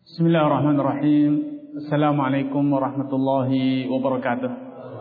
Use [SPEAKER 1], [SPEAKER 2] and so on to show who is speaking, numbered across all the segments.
[SPEAKER 1] Bismillahirrahmanirrahim. Assalamualaikum warahmatullahi wabarakatuh.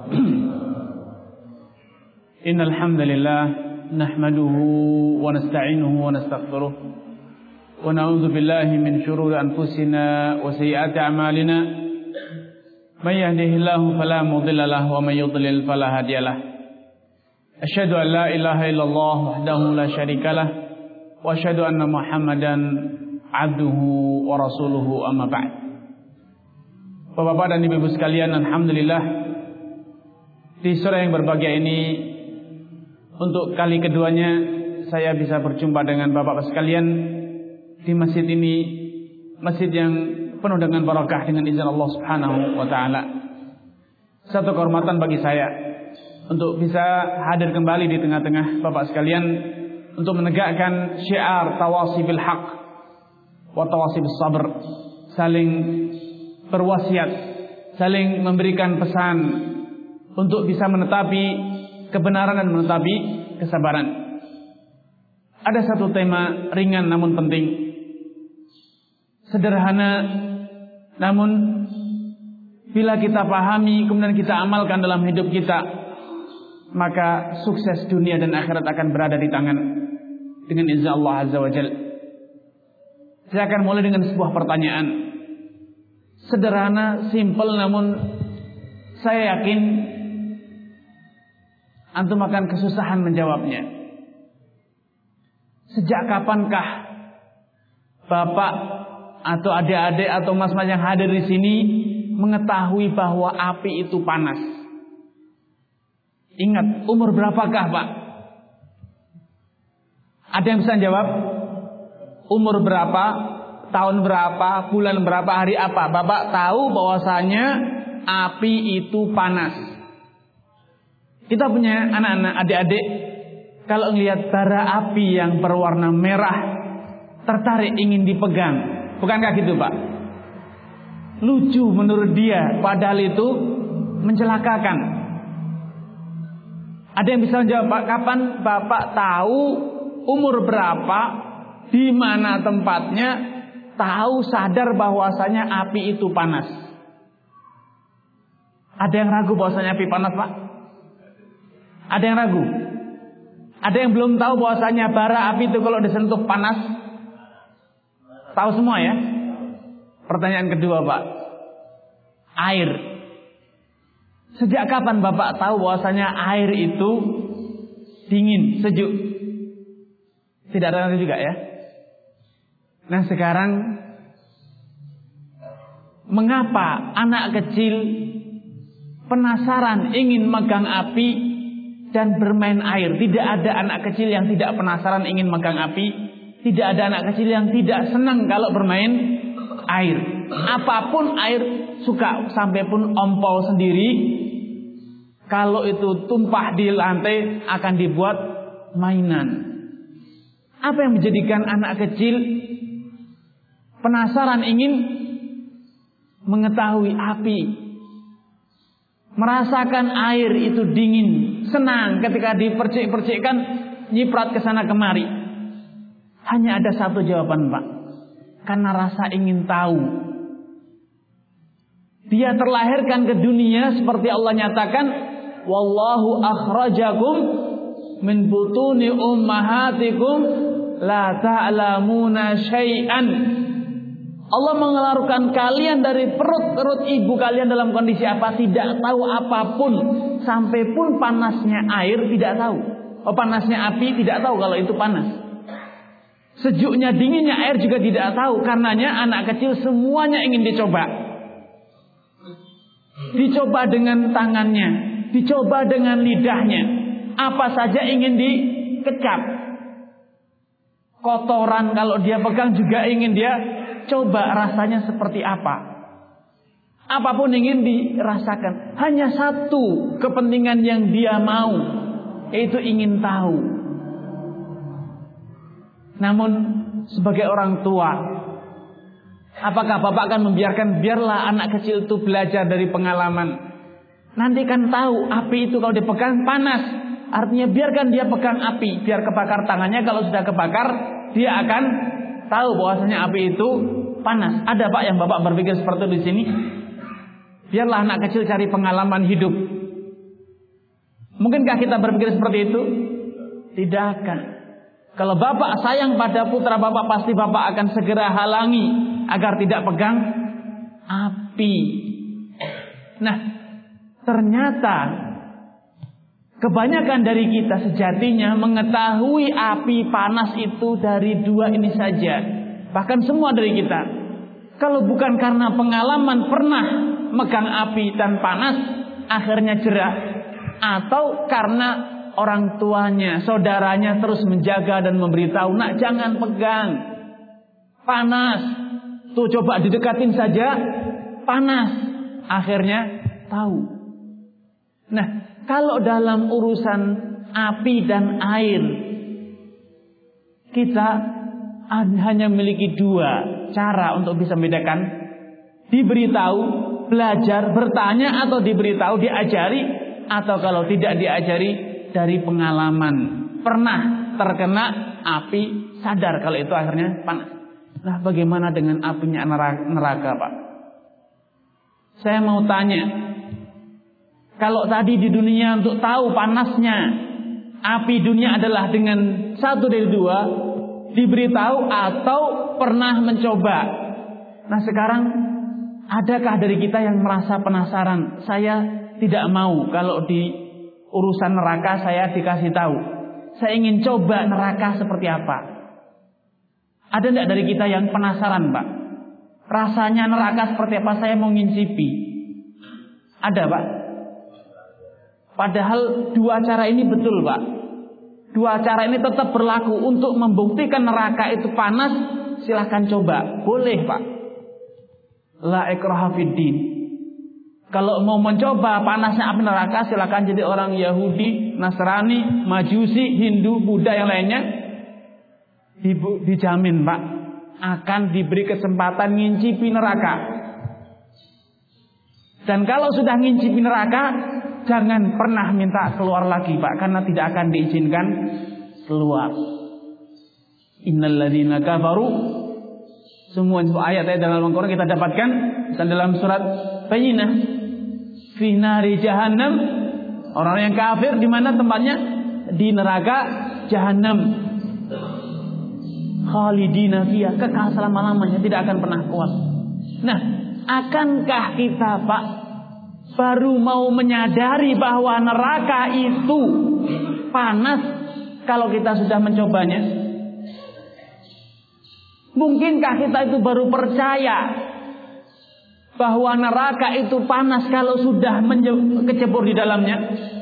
[SPEAKER 1] Innal hamdalillah nahmaduhu wa nasta'inuhu wa nastaghfiruh wa na'udzu billahi min shururi anfusina wa sayyiati a'malina. May yahdihillahu fala mudilla lahu wa may yudlil fala hadiyalah. Asyhadu an la ilaha illallah wahdahu la syarikalah wa asyhadu anna Muhammadan abduhu wa rasuluhu amma ba'd. Bapak-bapak dan ibu-ibu sekalian, alhamdulillah di sore yang berbahagia ini untuk kali keduanya saya bisa berjumpa dengan bapak-bapak sekalian di masjid ini, masjid yang penuh dengan barakah dengan izin Allah Subhanahu wa taala. Satu kehormatan bagi saya untuk bisa hadir kembali di tengah-tengah bapak sekalian untuk menegakkan syiar tawasi bil haq wa tawasi bis sabr, saling berwasiat, saling memberikan pesan untuk bisa menetapi kebenaran dan menetapi kesabaran. Ada satu tema ringan namun penting, sederhana namun bila kita pahami kemudian kita amalkan dalam hidup kita, maka sukses dunia dan akhirat akan berada di tangan dengan izin Allah Azza wa Jalla. Saya akan mulai dengan sebuah pertanyaan sederhana, simple, namun saya yakin antum akan kesusahan menjawabnya. Sejak kapankah bapak atau adik-adik atau mas-mas yang hadir di sini mengetahui bahwa api itu panas? Ingat, umur berapakah Pak? Ada yang bisa jawab? Umur berapa, tahun berapa, bulan berapa, hari apa? Bapak tahu bahwasanya api itu panas. Kita punya anak-anak, adik-adik, kalau melihat bara api yang berwarna merah, tertarik ingin dipegang. Bukankah gitu Pak? Lucu menurut dia, padahal itu mencelakakan. Ada yang bisa menjawab, Pak, kapan Bapak tahu umur berapa, di mana tempatnya, tahu sadar bahwasanya api itu panas? Ada yang ragu bahwasanya api panas, Pak? Ada yang ragu? Ada yang belum tahu bahwasanya bara api itu kalau disentuh panas? Tahu semua ya? Pertanyaan kedua, Pak. Air. Sejak kapan Bapak tahu bahwasanya air itu dingin, sejuk? Tidak ada juga ya? Nah sekarang, mengapa anak kecil penasaran ingin megang api dan bermain air? Tidak ada anak kecil yang tidak penasaran ingin megang api. Tidak ada anak kecil yang tidak senang kalau bermain air. Apapun air suka, sampai pun ompol sendiri, kalau itu tumpah di lantai akan dibuat mainan. Apa yang menjadikan anak kecil penasaran ingin mengetahui api, merasakan air itu dingin, senang ketika dipercik-percikkan, nyiprat ke sana kemari? Hanya ada satu jawaban, Pak. Karena rasa ingin tahu. Dia terlahirkan ke dunia seperti Allah nyatakan, wallahu akhrajakum min butuni ummahatikum la ta'lamuna syai'an. Allah mengeluarkan kalian dari perut-perut ibu kalian dalam kondisi apa? Tidak tahu apapun. Sampai pun panasnya air tidak tahu. Oh, panasnya api tidak tahu kalau itu panas. Sejuknya, dinginnya air juga tidak tahu. Karenanya anak kecil semuanya ingin dicoba. Dicoba dengan tangannya, dicoba dengan lidahnya. Apa saja ingin dikecap. Kotoran kalau dia pegang juga ingin dia coba rasanya seperti apa. Apapun ingin dirasakan. Hanya satu kepentingan yang dia mau, yaitu ingin tahu. Namun sebagai orang tua, apakah Bapak akan membiarkan biarlah anak kecil itu belajar dari pengalaman? Nanti kan tahu api itu kalau dipegang panas. Artinya biarkan dia pegang api, biar kebakar tangannya. Kalau sudah kebakar, dia akan tahu bahwasanya api itu panas. Ada Pak yang Bapak berpikir seperti itu di sini? Biarlah anak kecil cari pengalaman hidup. Mungkinkah kita berpikir seperti itu? Tidak akan. Kalau Bapak sayang pada putra Bapak, pasti Bapak akan segera halangi agar tidak pegang api. Nah, ternyata kebanyakan dari kita sejatinya mengetahui api panas itu dari dua ini saja. Bahkan semua dari kita. Kalau bukan karena pengalaman pernah megang api dan panas, akhirnya jerah. Atau karena orang tuanya, saudaranya terus menjaga dan memberitahu, nak jangan pegang, panas. Tuh coba didekatin saja, panas. Akhirnya tahu. Nah, kalau dalam urusan api dan air, kita hanya memiliki dua cara untuk bisa membedakan. Diberitahu, belajar, bertanya, atau diberitahu, diajari. Atau kalau tidak diajari, dari pengalaman. Pernah terkena api, sadar kalau itu akhirnya panas. Nah, bagaimana dengan apinya neraka, Pak? Saya mau tanya. Kalau tadi di dunia untuk tahu panasnya api dunia adalah dengan satu dari dua, diberitahu atau pernah mencoba. Nah, sekarang adakah dari kita yang merasa penasaran? Saya tidak mau kalau di urusan neraka saya dikasih tahu. Saya ingin coba neraka seperti apa. Ada tidak dari kita yang penasaran, Pak? Rasanya neraka seperti apa? Saya mau ngincipi. Ada, Pak? Padahal dua cara ini betul, Pak. Dua cara ini tetap berlaku. Untuk membuktikan neraka itu panas, silahkan coba. Boleh, Pak. La ikraha fid din. Kalau mau mencoba panasnya api neraka, silahkan jadi orang Yahudi, Nasrani, Majusi, Hindu, Buddha yang lainnya. Dijamin, Pak, akan diberi kesempatan ngincipi neraka. Dan kalau sudah ngincipi neraka, jangan pernah minta keluar lagi, Pak, karena tidak akan diizinkan keluar. Innalladzina kafaru, semua ayat-ayat dalam Al-Quran kita dapatkan dalam surat Bayyinah, fi nari jahannam. Orang yang kafir di mana tempatnya? Di neraka Jahannam. Khalidina fiha, kekal selama-lamanya, tidak akan pernah keluar. Nah, akankah kita, Pak, baru mau menyadari bahwa neraka itu panas kalau kita sudah mencobanya? Mungkinkah kita itu baru percaya bahwa neraka itu panas kalau sudah kecebur di dalamnya?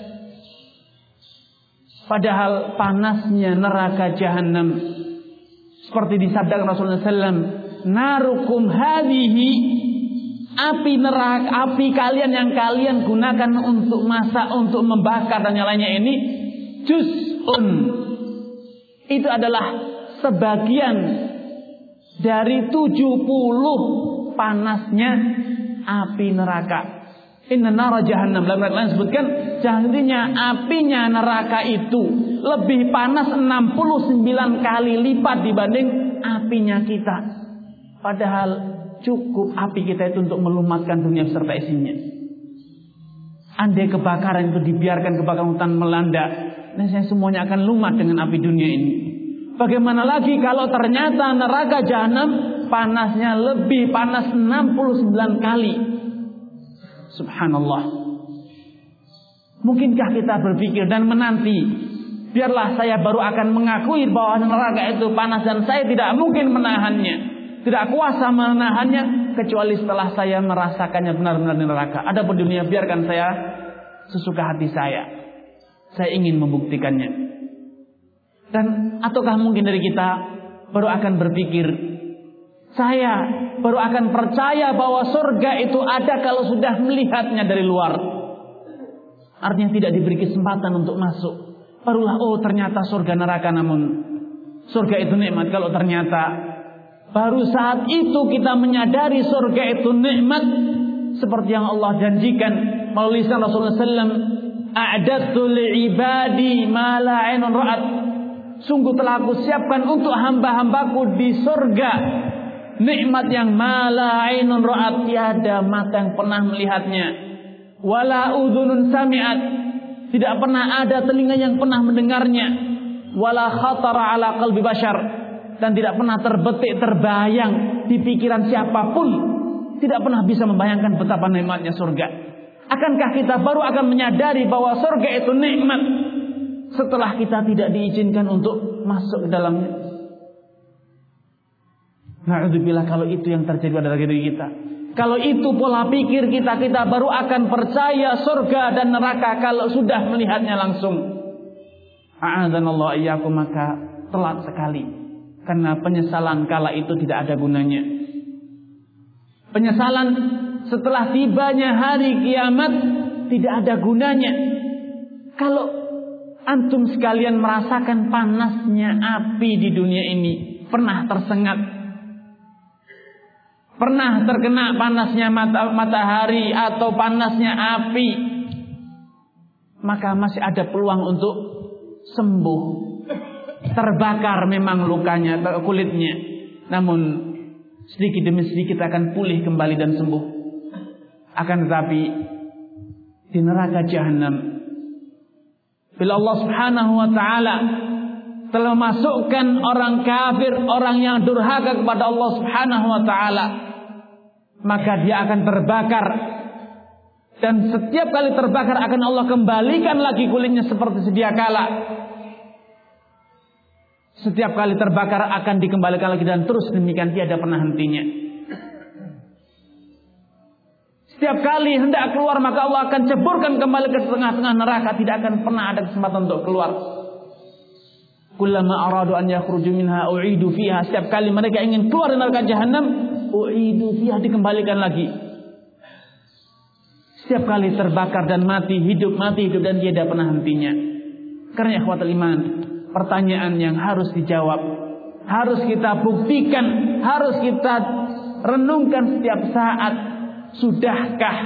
[SPEAKER 1] Padahal panasnya neraka Jahannam, seperti disabdakan Rasulullah SAW, narukum hadhihi, api neraka, api kalian yang kalian gunakan untuk masak, untuk membakar dan yang lainnya ini, juz'un, itu adalah sebagian dari 70 panasnya api neraka. Inna nara jahannam, dalam ayat lain sebutkan, jadinya apinya neraka itu lebih panas 69 kali lipat dibanding apinya kita. Padahal cukup api kita itu untuk melumatkan dunia beserta isinya. Andai kebakaran itu dibiarkan, kebakaran hutan melanda, nescaya semuanya akan lumat dengan api dunia ini. Bagaimana lagi kalau ternyata neraka Jahannam panasnya lebih panas 69 kali. Subhanallah. Mungkinkah kita berpikir dan menanti, biarlah saya baru akan mengakui bahwa neraka itu panas dan saya tidak mungkin menahannya, tidak kuasa menahannya kecuali setelah saya merasakannya benar-benar di neraka. Adapun dunia biarkan saya sesuka hati saya. Saya ingin membuktikannya. Dan ataukah mungkin dari kita baru akan berpikir, saya baru akan percaya bahwa surga itu ada kalau sudah melihatnya dari luar. Artinya tidak diberi kesempatan untuk masuk. Barulah, oh ternyata surga neraka, namun surga itu nikmat. Kalau ternyata baru saat itu kita menyadari surga itu nikmat, seperti yang Allah janjikan melalui lisan Rasulullah SAW, a'dadtu li'ibadi ma la 'ainun ra'at. Sungguh telah aku siapkan untuk hamba-hambaku di surga nikmat yang mala ainun ra'at, tiada mata yang pernah melihatnya, wala udhunun sami'at, tidak pernah ada telinga yang pernah mendengarnya, wala khatara ala qalbi bashar, dan tidak pernah terbetik terbayang di pikiran siapapun, tidak pernah bisa membayangkan betapa nikmatnya surga. Akankah kita baru akan menyadari bahwa surga itu nikmat setelah kita tidak diizinkan untuk masuk ke dalamnya? Na'udzubillah, kalau itu yang terjadi pada diri kita, kalau itu pola pikir kita, kita baru akan percaya surga dan neraka kalau sudah melihatnya langsung. A'adzanallahu iyyakum, maka telat sekali, karena penyesalan kala itu tidak ada gunanya. Penyesalan setelah tibanya hari kiamat tidak ada gunanya. Kalau antum sekalian merasakan panasnya api di dunia ini, pernah tersengat, pernah terkena panasnya matahari atau panasnya api, maka masih ada peluang untuk sembuh. Terbakar memang lukanya, kulitnya, namun sedikit demi sedikit akan pulih kembali dan sembuh. Akan tetapi di neraka jahanam, bila Allah Subhanahu wa taala telah memasukkan orang kafir, orang yang durhaka kepada Allah Subhanahu wa taala, maka dia akan terbakar, dan setiap kali terbakar akan Allah kembalikan lagi kulitnya seperti sedia kala. Setiap kali terbakar akan dikembalikan lagi, dan terus demikian, tiada pernah hentinya. Setiap kali hendak keluar, maka Allah akan ceburkan kembali ke tengah-tengah neraka, tidak akan pernah ada kesempatan untuk keluar. Kullama aradu an yakhruju minha u'idu fiha, setiap kali mereka ingin keluar dari neraka jahanam, u'idu fiha, dikembalikan lagi. Setiap kali terbakar dan mati hidup, dan tiada pernah hentinya. Karena ikhwatul iman, pertanyaan yang harus dijawab, harus kita buktikan, harus kita renungkan setiap saat. Sudahkah?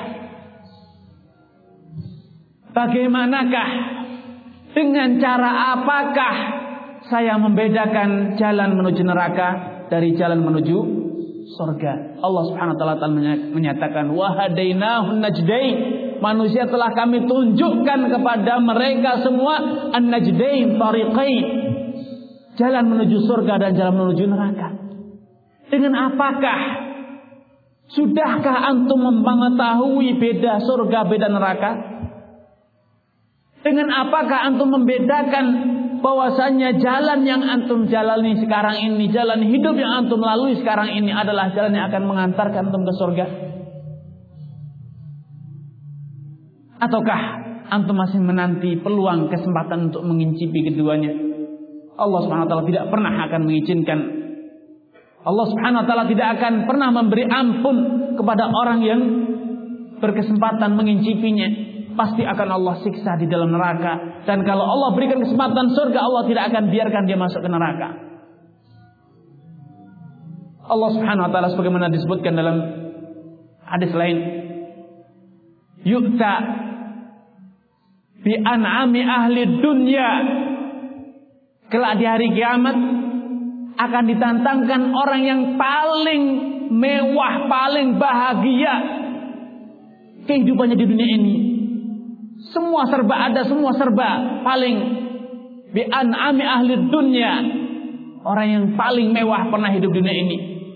[SPEAKER 1] Bagaimanakah? Dengan cara apakah saya membedakan jalan menuju neraka dari jalan menuju surga? Allah Subhanahu wa taala menyatakan, wa hadainahun najdain, manusia telah kami tunjukkan kepada mereka semua an-najdain, tariqain, jalan menuju surga dan jalan menuju neraka. Dengan apakah? Sudahkah antum mengetahui beda surga, beda neraka? Dengan apakah antum membedakan bahwasanya jalan yang antum jalani sekarang ini, jalan hidup yang antum lalui sekarang ini adalah jalan yang akan mengantarkan antum ke surga? Ataukah antum masih menanti peluang, kesempatan untuk mengincipi keduanya? Allah Subhanahu wa taala tidak pernah akan mengizinkan. Allah Subhanahu wa taala tidak akan pernah memberi ampun kepada orang yang berkesempatan mengincipinya. Pasti akan Allah siksa di dalam neraka. Dan kalau Allah berikan kesempatan surga, Allah tidak akan biarkan dia masuk ke neraka. Allah Subhanahu wa taala sebagaimana disebutkan dalam hadis lain, yu'ta bi an'ami ahli dunya, kelak di hari kiamat akan ditantangkan orang yang paling mewah, paling bahagia kehidupannya di dunia ini. Semua serba ada, semua serba paling bi an'ami ahli dunya, orang yang paling mewah pernah hidup di dunia ini.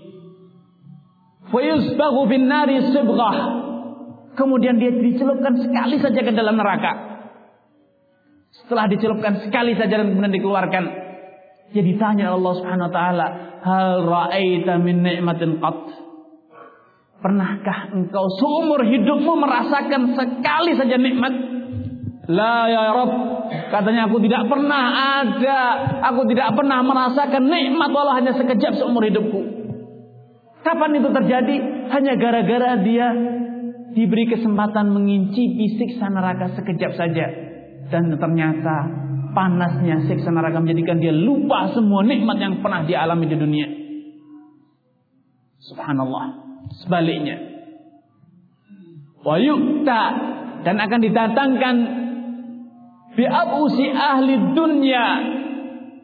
[SPEAKER 1] Fa yusbaghu bin nari sibghah, kemudian dia dicelupkan sekali saja ke dalam neraka. Setelah dicelupkan sekali saja dan kemudian dikeluarkan, dia ditanya Allah Subhanahu wa taala, hal ra'aita min ni'matin qat? Pernahkah engkau seumur hidupmu merasakan sekali saja nikmat? La ya Rabb, katanya aku tidak pernah ada, aku tidak pernah merasakan nikmat walau hanya sekejap seumur hidupku. Kapan itu terjadi? Hanya gara-gara dia diberi kesempatan mengincipi siksa neraka sekejap saja, dan ternyata panasnya siksa neraka menjadikan dia lupa semua nikmat yang pernah dia alami di dunia. Subhanallah. Sebaliknya, wa yu'ta, dan akan didatangkan bi abusi ahli dunya,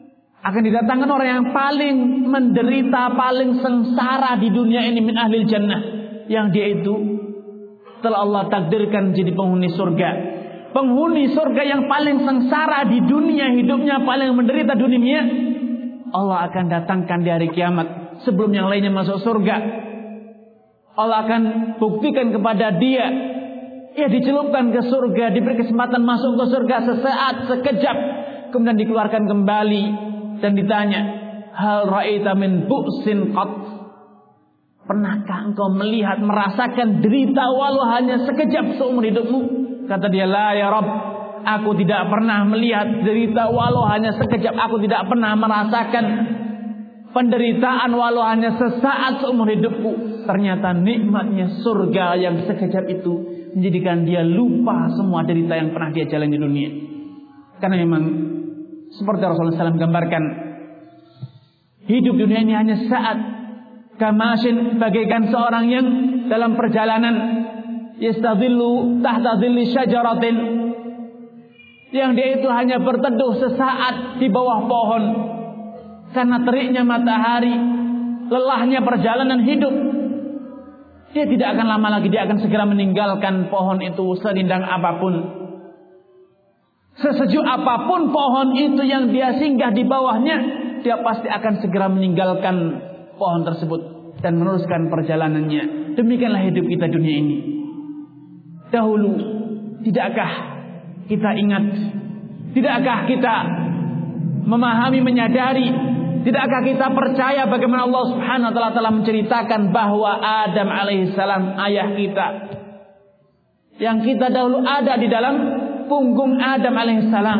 [SPEAKER 1] Akan didatangkan orang yang paling menderita, paling sengsara di dunia ini min ahlil jannah, yang dia itu telah Allah takdirkan jadi penghuni surga. Penghuni surga yang paling sengsara di dunia, hidupnya paling menderita dunia, Allah akan datangkan di hari kiamat sebelum yang lainnya masuk surga. Allah akan buktikan kepada dia, ia dicelupkan ke surga, diberi kesempatan masuk ke surga sesaat, sekejap, kemudian dikeluarkan kembali dan ditanya, hal ra'aita min bu'sin qat? Pernahkah engkau melihat, merasakan derita walau hanya sekejap seumur hidupmu? Kata dia, la ya Rabb, aku tidak pernah melihat derita walau hanya sekejap. Aku tidak pernah merasakan penderitaan walau hanya sesaat seumur hidupku. Ternyata nikmatnya surga yang sekejap itu menjadikan dia lupa semua derita yang pernah dia jalani di dunia. Karena memang seperti Rasulullah SAW gambarkan, hidup dunia ini hanya saat. Kamashin, bagaikan seorang yang dalam perjalanan, yastadhillu tahta dhilli syajaratin, yang dia itu hanya berteduh sesaat di bawah pohon karena teriknya matahari, lelahnya perjalanan hidup. Dia tidak akan lama lagi, dia akan segera meninggalkan pohon itu, serindang apapun, sesejuk apapun pohon itu yang dia singgah di bawahnya, dia pasti akan segera meninggalkan pohon tersebut dan meneruskan perjalanannya. Demikianlah hidup kita dunia ini. Dahulu, tidakkah kita ingat, tidakkah kita memahami, menyadari, tidakkah kita percaya bagaimana Allah Subhanahu wa taala telah menceritakan bahwa Adam alaihissalam, ayah kita, yang kita dahulu ada di dalam punggung Adam alaihissalam.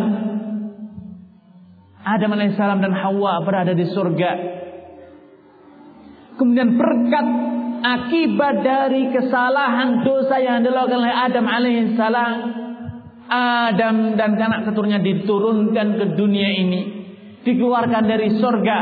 [SPEAKER 1] Adam alaihissalam dan Hawa berada di surga. Kemudian berkat akibat dari kesalahan dosa yang dilakukan oleh Adam alaihissalam, Adam dan anak keturunnya diturunkan ke dunia ini, dikeluarkan dari surga,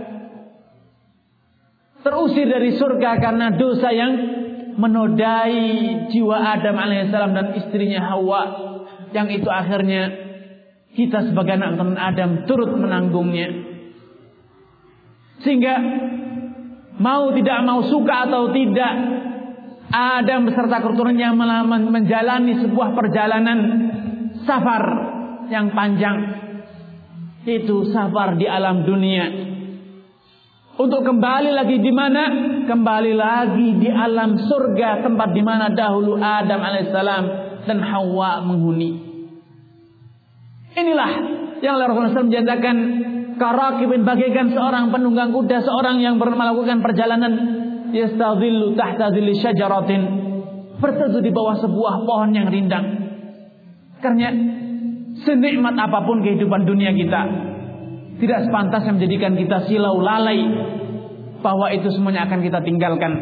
[SPEAKER 1] terusir dari surga karena dosa yang menodai jiwa Adam alaihissalam dan istrinya Hawa, yang itu akhirnya kita sebagai anak keturunan Adam turut menanggungnya. Sehingga mau tidak mau, suka atau tidak, Adam beserta keturunannya menjalani sebuah perjalanan safar yang panjang, yaitu safar di alam dunia, untuk kembali lagi di mana? Kembali lagi di alam surga, tempat di mana dahulu Adam alaihissalam dan Hawa menghuni. Inilah yang Rasulullah SAW menjadikan karakibin, bagaikan seorang penunggang kuda, seorang yang melakukan perjalanan, yastadhillu tahta dhilli syajaratin, berteduh di bawah sebuah pohon yang rindang. Karena senikmat apapun kehidupan dunia kita, tidak sepantasnya menjadikan kita silau lalai bahwa itu semuanya akan kita tinggalkan.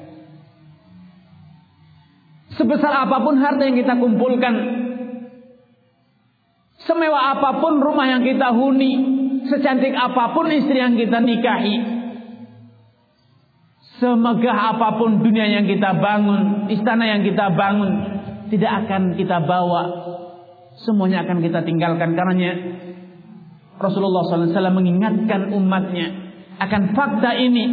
[SPEAKER 1] Sebesar apapun harta yang kita kumpulkan, semewah apapun rumah yang kita huni, secantik apapun istri yang kita nikahi, semegah apapun dunia yang kita bangun, istana yang kita bangun, tidak akan kita bawa, semuanya akan kita tinggalkan. Karenanya Rasulullah SAW mengingatkan umatnya akan fakta ini,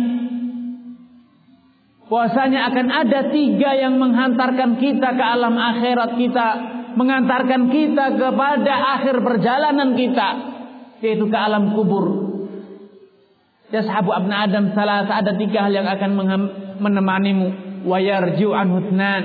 [SPEAKER 1] bahwasanya akan ada 3 yang menghantarkan kita ke alam akhirat kita, mengantarkan kita kepada akhir perjalanan kita, yaitu ke alam kubur. Yashabu abna Adam salah, ada 3 hal yang akan menemanimu. Wa yarji'u anhu itsnan,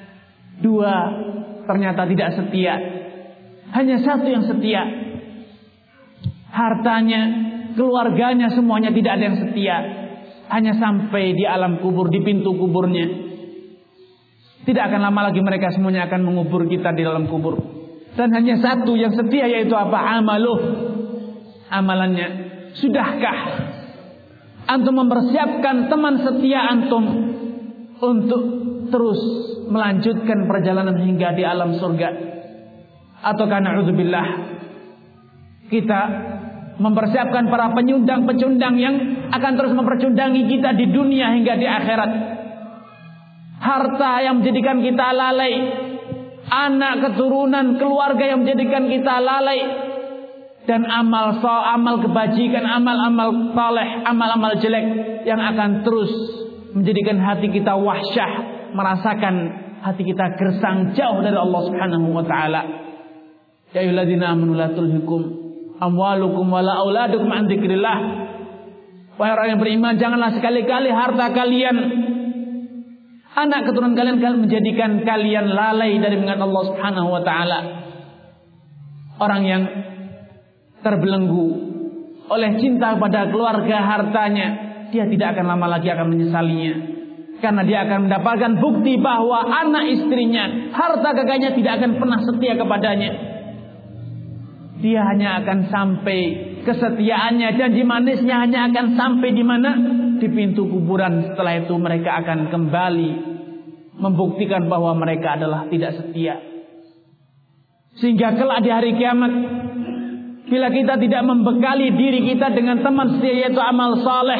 [SPEAKER 1] 2 ternyata tidak setia, hanya 1 yang setia. Hartanya, keluarganya, semuanya tidak ada yang setia, hanya sampai di alam kubur, di pintu kuburnya. Tidak akan lama lagi mereka semuanya akan mengubur kita di dalam kubur. Dan hanya 1 yang setia, yaitu apa? Amaluh, amalannya. Sudahkah antum mempersiapkan teman setia antum untuk terus melanjutkan perjalanan hingga di alam surga? Ataukah na'udzubillah kita mempersiapkan para penyundang-pecundang yang akan terus mempercundangi kita di dunia hingga di akhirat? Harta yang menjadikan kita lalai, anak keturunan, keluarga yang menjadikan kita lalai, dan amal kebajikan, amal-amal saleh, amal-amal jelek yang akan terus menjadikan hati kita wahsyah, merasakan hati kita gersang jauh dari Allah Subhanahu wa taala. Ya ayyuhalladzina amanu la tulhikum amwalukum wala auladukum an dzikrillah. Wahai orang yang beriman, janganlah sekali-kali harta kalian, anak keturunan kalian menjadikan kalian lalai dari mengingat Allah Subhanahu wa taala. Orang yang terbelenggu oleh cinta kepada keluarga, hartanya, dia tidak akan lama lagi akan menyesalinya, karena dia akan mendapatkan bukti bahwa anak istrinya, harta kekayaannya tidak akan pernah setia kepadanya. Dia hanya akan sampai kesetiaannya, janji manisnya hanya akan sampai di mana? Di pintu kuburan. Setelah itu mereka akan kembali membuktikan bahwa mereka adalah tidak setia. Sehingga kelak di hari kiamat, bila kita tidak membekali diri kita dengan teman setia yaitu amal saleh,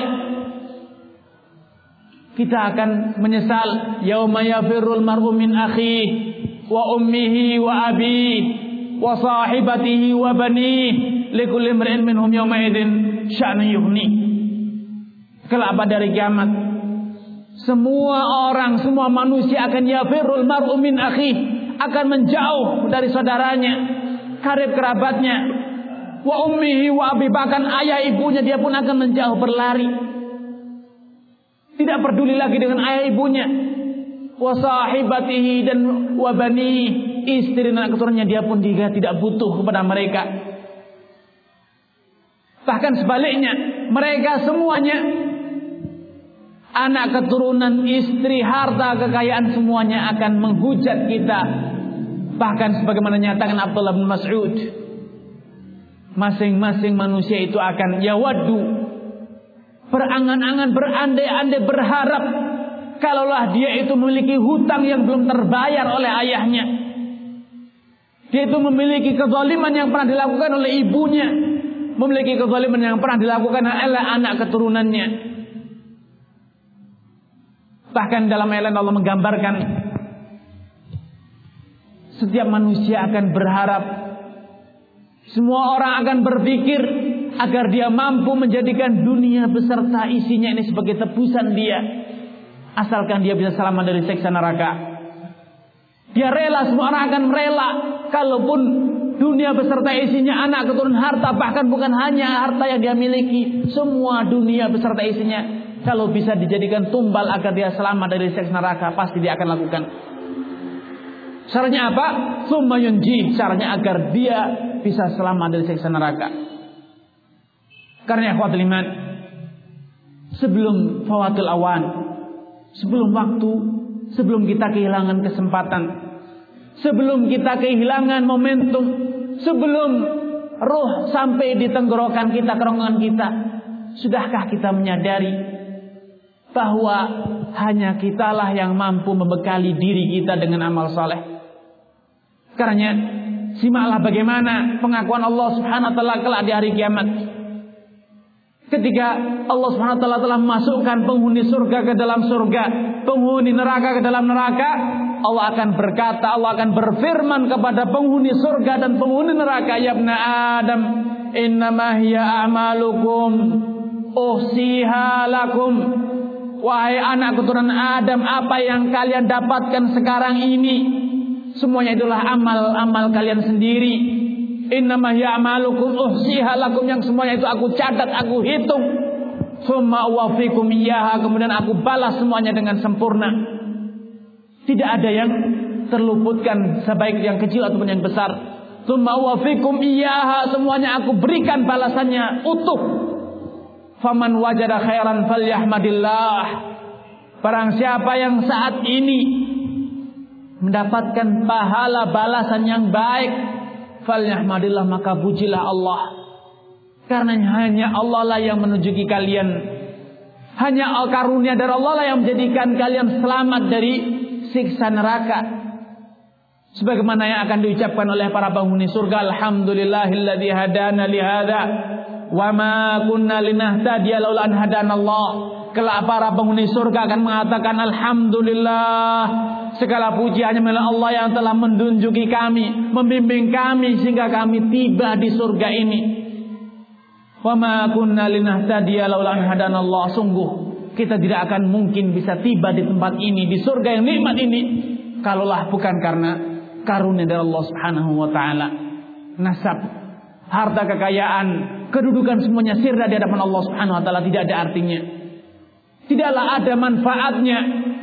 [SPEAKER 1] kita akan menyesal. Yauma yafirrul mar'u min akhihi wa ummihi wa abihi wa sahibatihi wa banihi likulli imrin minhum yawma idzin sya'nun yughni. Kelak pada hari kiamat, semua orang, semua manusia akan yafirrul mar'u min akhihi, akan menjauh dari saudaranya, karib kerabatnya, wa ummihi wa abi, bahkan ayah ibunya dia pun akan menjauh, berlari. Tidak peduli lagi dengan ayah ibunya. Wa sahibatihi dan wa bani, istri dan keturunannya dia pun juga tidak butuh kepada mereka. Bahkan sebaliknya, mereka semuanya, anak keturunan, istri, harta, kekayaan, semuanya akan menghujat kita. Bahkan sebagaimana nyatakan Abdullah bin Mas'ud, masing-masing manusia itu akan yawaddu, berangan-angan, berandai-andai, berharap kalaulah dia itu memiliki hutang yang belum terbayar oleh ayahnya, dia itu memiliki kezaliman yang pernah dilakukan oleh ibunya, memiliki kezaliman yang pernah dilakukan oleh anak keturunannya. Bahkan dalam ayat Allah menggambarkan setiap manusia akan berharap, semua orang akan berpikir agar dia mampu menjadikan dunia beserta isinya ini sebagai tebusan dia, asalkan dia bisa selamat dari siksa neraka. Dia rela, semua orang akan rela, kalaupun dunia beserta isinya, anak keturunan, harta, bahkan bukan hanya harta yang dia miliki, semua dunia beserta isinya, kalau bisa dijadikan tumbal agar dia selamat dari siksa neraka, pasti dia akan lakukan. Syaratnya apa? Tsumma yunji, syaratnya agar dia bisa selamat dari siksa neraka. Karena ikhwatul iman, sebelum fawatul awan, sebelum waktu, sebelum kita kehilangan kesempatan, sebelum kita kehilangan momentum, sebelum roh sampai di tenggorokan kita, kerongkongan kita, sudahkah kita menyadari bahwa hanya kitalah yang mampu membekali diri kita dengan amal saleh? Karena simaklah bagaimana pengakuan Allah Subhanahu wa taala kelak di hari kiamat. Ketika Allah Subhanahu wa taala telah memasukkan penghuni surga ke dalam surga, penghuni neraka ke dalam neraka, Allah akan berkata, Allah akan berfirman kepada penghuni surga dan penghuni neraka, ya ibna Adam, innama hiya a'malukum uhsiha lakum. Wahai anak keturunan Adam, apa yang kalian dapatkan sekarang ini, semuanya itulah amal-amal kalian sendiri. Innama hiya a'malukum uhsiha lakum, yang semuanya itu aku catat, aku hitung. Tsumma uwaffikum iyyaha, kemudian aku balas semuanya dengan sempurna. Tidak ada yang terluputkan, sebaik yang kecil ataupun yang besar. Tsumma uwaffikum iyyaha, semuanya aku berikan balasannya utuh. Faman wajada khairan falyahmadillah. Barang siapa yang saat ini mendapatkan pahala balasan yang baik, falyahmadillah, maka pujilah Allah. Karena hanya Allah lah yang menunjuki kalian, hanya karunia dari Allah lah yang menjadikan kalian selamat dari siksa neraka. Sebagaimana yang akan diucapkan oleh para penghuni surga, alhamdulillahilladzi hadana li hadza wa ma kunna linahtadiya laula an hadanallah. Kelak para penghuni surga akan mengatakan alhamdulillah, segala puji hanya milik Allah yang telah menunjuki kami, membimbing kami sehingga kami tiba di surga ini. Wa ma kunna linahtadiya laula an hadanallah. Sungguh kita tidak akan mungkin bisa tiba di tempat ini, di surga yang nikmat ini, kalaulah bukan karena karunia dari Allah Subhanahu wa taala. Nasab, harta kekayaan, kedudukan semuanya sirna di hadapan Allah Subhanahu wa taala tidak ada artinya. Tidaklah ada manfaatnya.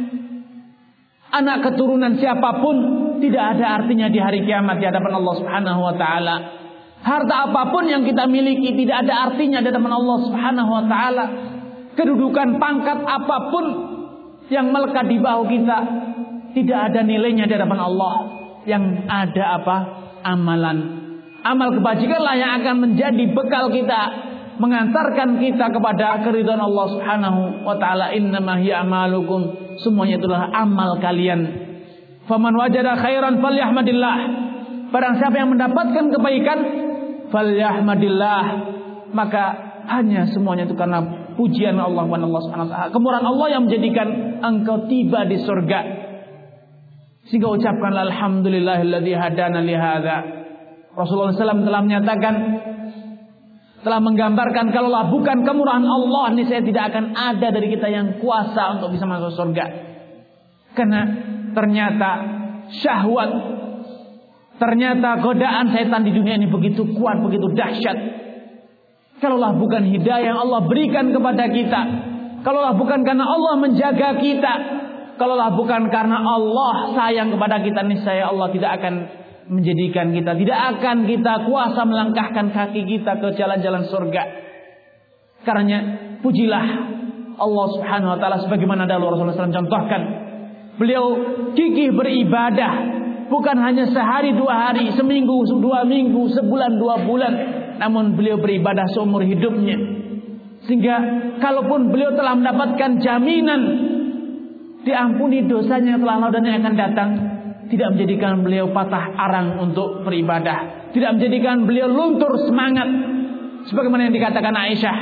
[SPEAKER 1] Anak keturunan siapapun tidak ada artinya di hari kiamat di hadapan Allah Subhanahu wa taala. Harta apapun yang kita miliki tidak ada artinya di hadapan Allah Subhanahu wa taala. Kedudukan pangkat apapun yang melekat di bahu kita tidak ada nilainya di hadapan Allah. Yang ada apa? Amalan. Amal kebajikanlah yang akan menjadi bekal kita, mengantarkan kita kepada keridhaan Allah Subhanahu wa taala. Innama hiya amalukum, semuanya itulah amal kalian. Faman wajada khairan falyahmadillah. Barang siapa yang mendapatkan kebaikan, falyahmadillah, maka hanya semuanya itu karena pujian Allah Subhanahu wa taala. Kemurahan Allah yang menjadikan engkau tiba di surga. Sehingga ucapkanlah alhamdulillahilladzi hadana li hadza. Rasulullah SAW telah menyatakan, telah menggambarkan, kalaulah bukan kemurahan Allah, niscaya tidak akan ada dari kita yang kuasa untuk bisa masuk surga. Karena ternyata syahwat, ternyata godaan setan di dunia ini begitu kuat, begitu dahsyat. Kalaulah bukan hidayah yang Allah berikan kepada kita, kalaulah bukan karena Allah menjaga kita, kalaulah bukan karena Allah sayang kepada kita, niscaya Allah tidak akan menjadikan kita, tidak akan kita kuasa melangkahkan kaki kita ke jalan-jalan surga. Karena pujilah Allah Subhanahu wa taala sebagaimana dahulu Rasulullah SAW contohkan. Beliau gigih beribadah, bukan hanya sehari dua hari, seminggu dua minggu, sebulan dua bulan, namun beliau beribadah seumur hidupnya. Sehingga kalaupun beliau telah mendapatkan jaminan diampuni dosanya telah lalu dan yang akan datang, tidak menjadikan beliau patah arang untuk beribadah, tidak menjadikan beliau luntur semangat. Sebagaimana yang dikatakan Aisyah,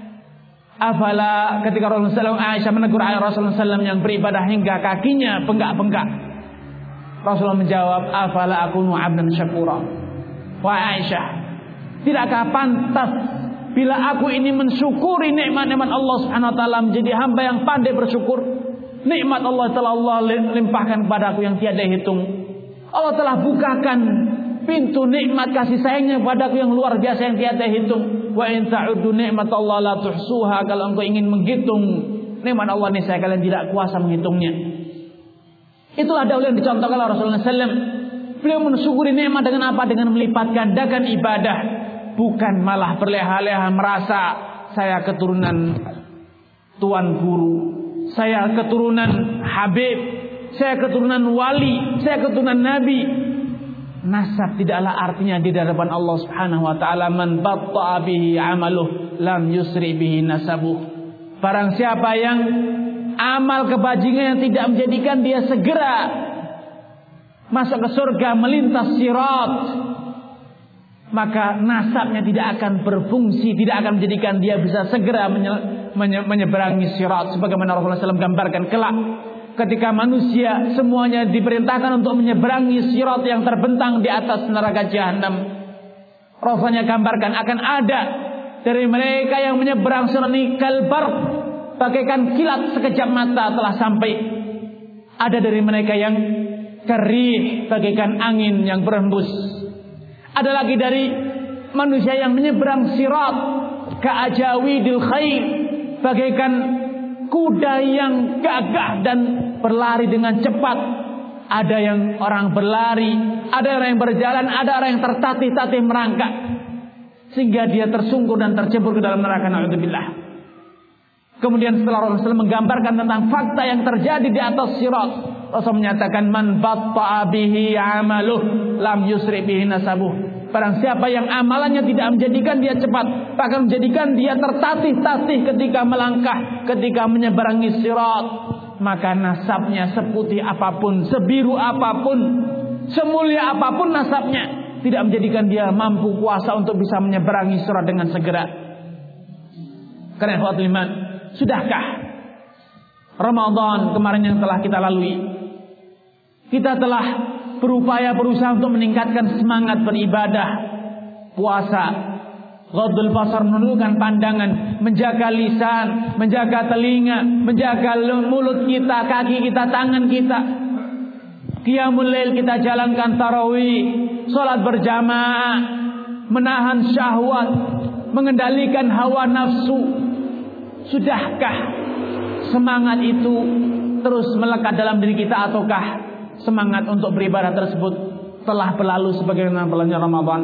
[SPEAKER 1] afala, ketika Rasulullah SAW, Aisyah menegur Rasulullah SAW yang beribadah hingga kakinya bengkak-bengkak, Rasulullah menjawab, afala akunu abdan syakura. Wahai Aisyah, tidakkah pantas bila aku ini mensyukuri nikmat-nikmat Allah Subhanahu wa taala, menjadi hamba yang pandai bersyukur. Nikmat Allah telah Allah limpahkan kepadaku yang tiada hitung. Allah telah bukakan pintu nikmat kasih sayangnya kepadaku yang luar biasa yang tiada hitung. Wa in ta'uddu nikmatallahi la tuhsuha. Kalau engkau ingin menghitung nikmat Allah, niscaya kalian tidak kuasa menghitungnya. Itulah dahulu yang dicontohkan oleh Rasulullah SAW. Beliau mensyukuri nikmat dengan apa? Dengan melipat gandakan ibadah, bukan malah berleha-leha merasa saya keturunan tuan guru, saya keturunan Habib, saya keturunan wali, saya keturunan nabi. Nasab tidaklah artinya di hadapan Allah Subhanahu wa taala. Man batta'a bihi 'amaluh lam yusri bihi nasabuh. Barang siapa yang amal kebajikan yang tidak menjadikan dia segera masuk ke surga, melintas sirat, maka nasabnya tidak akan berfungsi, tidak akan menjadikan dia bisa segera menyeberangi sirat. Sebagaimana Rasulullah SAW gambarkan kelak ketika manusia semuanya diperintahkan untuk menyeberangi sirat yang terbentang di atas neraka jahanam, Rasulullah gambarkan akan ada dari mereka yang menyeberang sirat ini kalbar, bagaikan kilat sekejap mata telah sampai. Ada dari mereka yang kerih bagaikan angin yang berhembus. Ada lagi dari manusia yang menyeberang sirat ka'ajawidil khair, bagaikan kuda yang gagah dan berlari dengan cepat. Ada yang orang berlari, ada orang yang berjalan, ada orang yang tertatih-tatih merangkak, sehingga dia tersungkur dan tercebur ke dalam neraka, na'udzubillah. Kemudian setelah Rasulullah SAW menggambarkan tentang fakta yang terjadi di atas sirat, Rasul menyatakan, man batta'a bihi 'amaluh lam yusri bihi nasabuh. Barang siapa yang amalannya tidak menjadikan dia cepat, bahkan menjadikan dia tertatih-tatih ketika melangkah, ketika menyeberangi sirat, maka nasabnya seputih apapun, sebiru apapun, semulia apapun nasabnya, tidak menjadikan dia mampu kuasa untuk bisa menyeberangi sirat dengan segera. Karena ikhwatul iman, sudahkah Ramadan kemarin yang telah kita lalui, kita telah berusaha untuk meningkatkan semangat beribadah, puasa, ghadul basar, menundukkan pandangan, menjaga lisan, menjaga telinga, menjaga mulut kita, kaki kita, tangan kita. Qiyamul lail kita jalankan, tarawih, salat berjamaah, menahan syahwat, mengendalikan hawa nafsu. Sudahkah semangat itu terus melekat dalam diri kita, ataukah semangat untuk beribadah tersebut telah berlalu sebagaimana berlalunya Ramadan?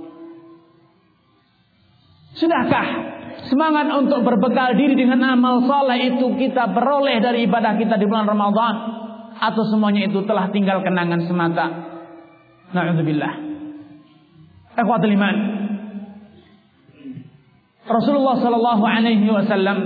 [SPEAKER 1] Sudahkah semangat untuk berbekal diri dengan amal saleh itu kita peroleh dari ibadah kita di bulan Ramadan, atau semuanya itu telah tinggal kenangan semata? Na'udzubillah. Ikhwatul iman, Rasulullah sallallahu alaihi wasallam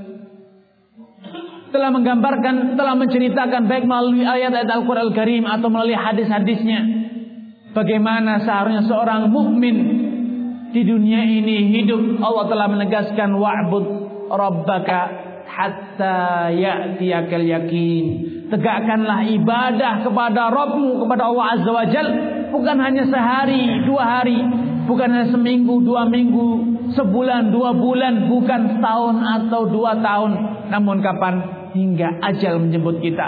[SPEAKER 1] telah menggambarkan, telah menceritakan baik melalui ayat-ayat Al-Qur'an Al-Karim atau melalui hadis-hadisnya, bagaimana seharusnya seorang mukmin di dunia ini hidup. Allah telah menegaskan, wa'bud rabbaka hatta ya'tiyakal yakin. Tegakkanlah ibadah kepada Rabbmu, kepada Allah Azza wa Jal, bukan hanya sehari, 2 hari, bukan hanya seminggu, 2 minggu, sebulan, 2 bulan, bukan setahun atau 2 tahun, namun kapan? Hingga ajal menjemput kita.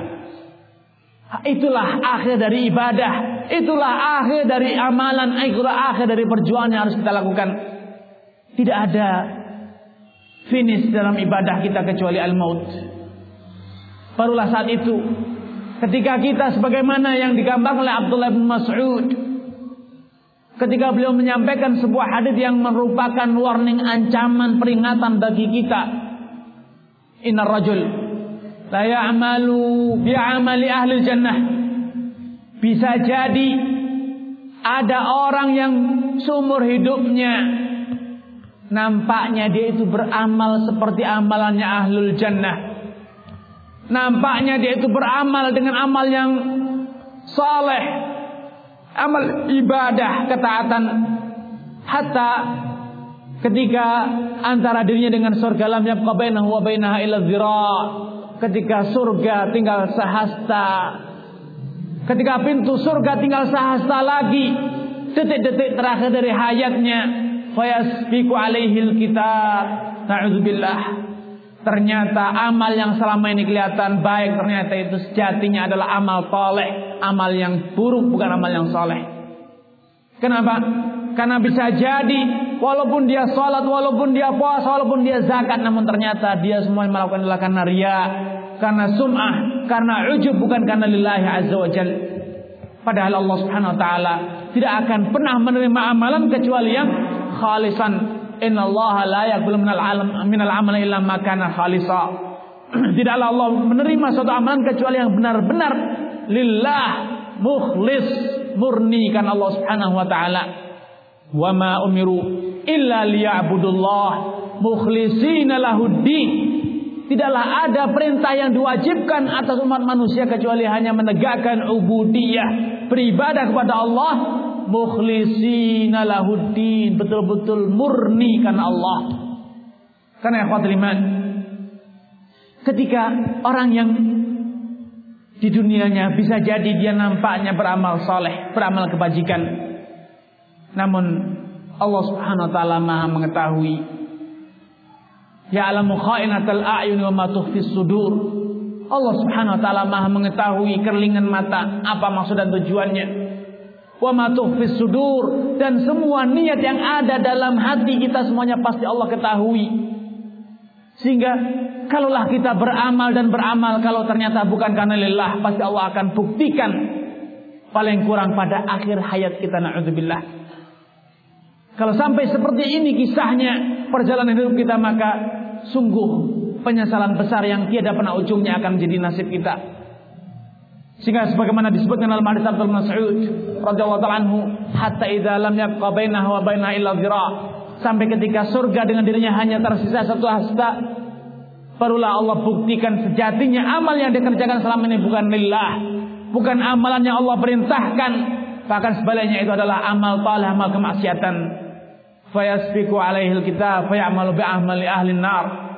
[SPEAKER 1] Itulah akhir dari ibadah, itulah akhir dari amalan, itulah akhir dari perjuangan yang harus kita lakukan. Tidak ada finish dalam ibadah kita kecuali al-maut. Barulah saat itu, ketika kita sebagaimana yang digambarkan oleh Abdullah bin Mas'ud, ketika beliau menyampaikan sebuah hadis yang merupakan warning, ancaman, peringatan bagi kita. Innar rajul la ya'malu bi'amali ahli jannah. Bisa jadi ada orang yang seumur hidupnya nampaknya dia itu beramal seperti amalannya ahlul jannah. Nampaknya dia itu beramal dengan amal yang saleh, amal ibadah, ketaatan, hatta ketika antara dirinya dengan surga lam yabqa bainahu wa bainaha illa dzira'. Ketika surga tinggal sehasta, ketika pintu surga tinggal sehasta lagi, detik-detik terakhir dari hayatnya, fayasbiqu alaihil kitab. Na'udzubillah. Ternyata amal yang selama ini kelihatan baik, ternyata itu sejatinya adalah amal saleh, amal yang buruk, bukan amal yang saleh. Kenapa? Karena bisa jadi walaupun dia salat, walaupun dia puasa, walaupun dia zakat, namun ternyata dia semua melakukan adalah karena riya, karena sum'ah, karena ujub, bukan karena lillahi azza wa jalla. Padahal Allah Subhanahu wa taala tidak akan pernah menerima amalan kecuali yang khalisan. Innallaha la yaqbalu minal amali illa ma kana khalisa. Tidaklah Allah menerima suatu amalan kecuali yang benar-benar lillah, mukhlis, murni kan Allah Subhanahu wa taala. Wa ma umiru illa liya'budullah mukhlishina lahuddin. Tidaklah ada perintah yang diwajibkan atas umat manusia kecuali hanya menegakkan ubudiyah, beribadah kepada Allah mukhlishina lahuddin, betul-betul murni karena Allah. Karena ikhwatul iman, ketika orang yang di dunianya bisa jadi dia nampaknya beramal saleh, beramal kebajikan, namun Allah Subhanahu wa taala Maha mengetahui, ya'lamu kha'inatal a'yun wa ma tukhfis sudur. Allah Subhanahu wa taala Maha mengetahui kerlingan mata, apa maksud dan tujuannya. Wa ma tukhfis sudur, dan semua niat yang ada dalam hati kita semuanya pasti Allah ketahui. Sehingga kalaulah kita beramal dan beramal, kalau ternyata bukan karena lillah, pasti Allah akan buktikan paling kurang pada akhir hayat kita, na'udzubillah. Kalau sampai seperti ini kisahnya perjalanan hidup kita, maka sungguh penyesalan besar yang tiada pernah ujungnya akan menjadi nasib kita. Sehingga sebagaimana disebutkan dalam hadis Abdul Mas'ud radhiyallahu ta'ala anhu, hatta idza lam yabqa bainahu wa bainaha illa dhira', sampai ketika surga dengan dirinya hanya tersisa satu hasta, barulah Allah buktikan sejatinya amal yang dikerjakan selama ini bukan lillah, bukan amalan yang Allah perintahkan, bahkan sebaliknya itu adalah amal saleh, amal kemaksiatan. Fayasbiqu alaihil kitab fayamalu bi'amali ahlin nar.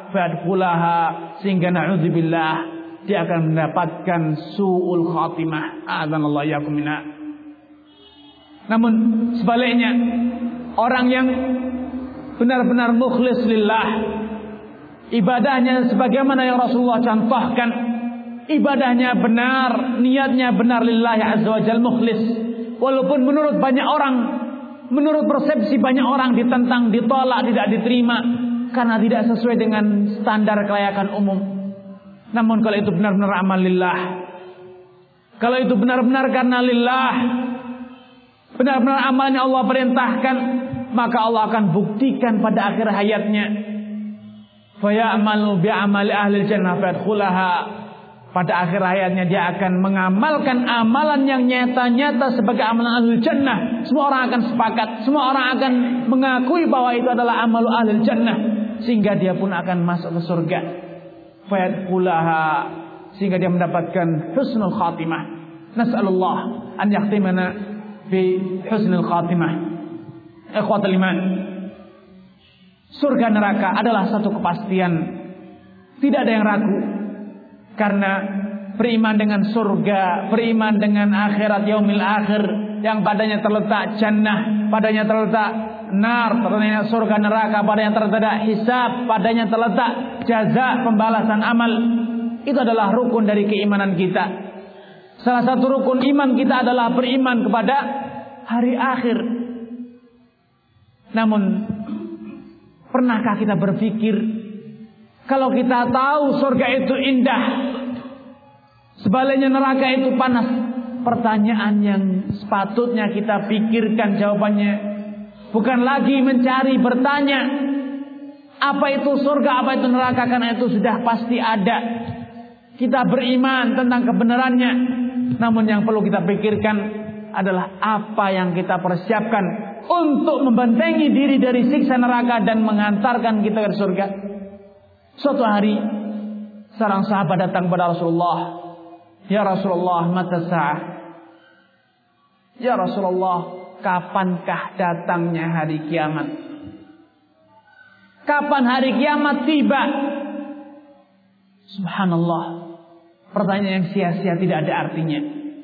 [SPEAKER 1] fadkhulaha, sehingga na'udzubillah dia akan mendapatkan su'ul khatimah. A'adzanallahu iyyakum minha. Namun sebaliknya, orang yang benar-benar mukhlis lillah, ibadahnya sebagaimana yang Rasulullah contohkan, ibadahnya benar, niatnya benar lillahi azza wajalla, mukhlis. Walaupun menurut banyak orang, menurut persepsi banyak orang ditentang, ditolak, tidak diterima karena tidak sesuai dengan standar kelayakan umum. Namun kalau itu benar-benar amal lillah, kalau itu benar-benar karena lillah, benar-benar amalnya Allah perintahkan, maka Allah akan buktikan pada akhir hayatnya. Faya'malu bi'amali ahli jannah fadkhulaha. Pada akhir hayatnya dia akan mengamalkan amalan yang nyata-nyata sebagai amalan ahli jannah. Semua orang akan sepakat, semua orang akan mengakui bahwa itu adalah amalu ahli jannah, sehingga dia pun akan masuk ke surga. Fadkhulaha, sehingga dia mendapatkan husnul khatimah. Nas'alullah an yakhtimana bi husnul khatimah. Ikhwatul iman, surga neraka adalah satu kepastian, tidak ada yang ragu. Karena beriman dengan surga, beriman dengan akhirat, yaumil akhir, yang padanya terletak jannah, padanya terletak nar, padanya surga neraka, padanya terletak hisab, padanya terletak jaza, pembalasan amal. Itu adalah rukun dari keimanan kita. Salah satu rukun iman kita adalah beriman kepada hari akhir. Namun pernahkah kita berpikir, kalau kita tahu surga itu indah, sebaliknya neraka itu panas? Pertanyaan yang sepatutnya kita pikirkan jawabannya bukan lagi mencari bertanya apa itu surga, apa itu neraka, karena itu sudah pasti ada. Kita beriman tentang kebenarannya. Namun yang perlu kita pikirkan adalah apa yang kita persiapkan untuk membentengi diri dari siksa neraka dan mengantarkan kita ke surga. Suatu hari seorang sahabat datang kepada Rasulullah. Ya Rasulullah, mata sa'ah? Ya Rasulullah, kapankah datangnya hari kiamat? Kapan hari kiamat tiba? Subhanallah, pertanyaan yang sia-sia, tidak ada artinya,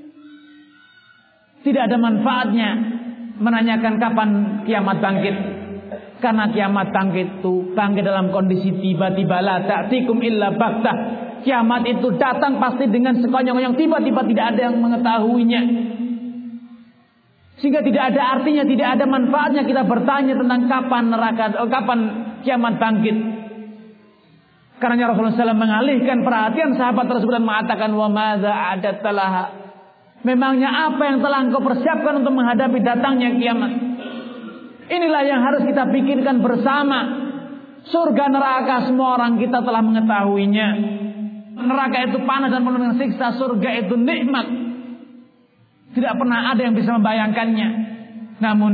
[SPEAKER 1] tidak ada manfaatnya menanyakan kapan kiamat bangkit. Karena kiamat bangkit itu bangkit dalam kondisi tiba-tiba, la ta'tikum illa baktah. Kiamat itu datang pasti dengan sekonyong-konyong, tiba-tiba, tidak ada yang mengetahuinya. Sehingga tidak ada artinya, tidak ada manfaatnya kita bertanya tentang kapan neraka, kapan kiamat bangkit. Karena Rasulullah SAW mengalihkan perhatian sahabat tersebut dan mengatakan, wa madza a'adatta laha? Memangnya apa yang telah engkau persiapkan untuk menghadapi datangnya kiamat? Inilah yang harus kita pikirkan bersama. Surga neraka semua orang kita telah mengetahuinya. Neraka itu panas dan penuh dengan siksa, surga itu nikmat. Tidak pernah ada yang bisa membayangkannya. Namun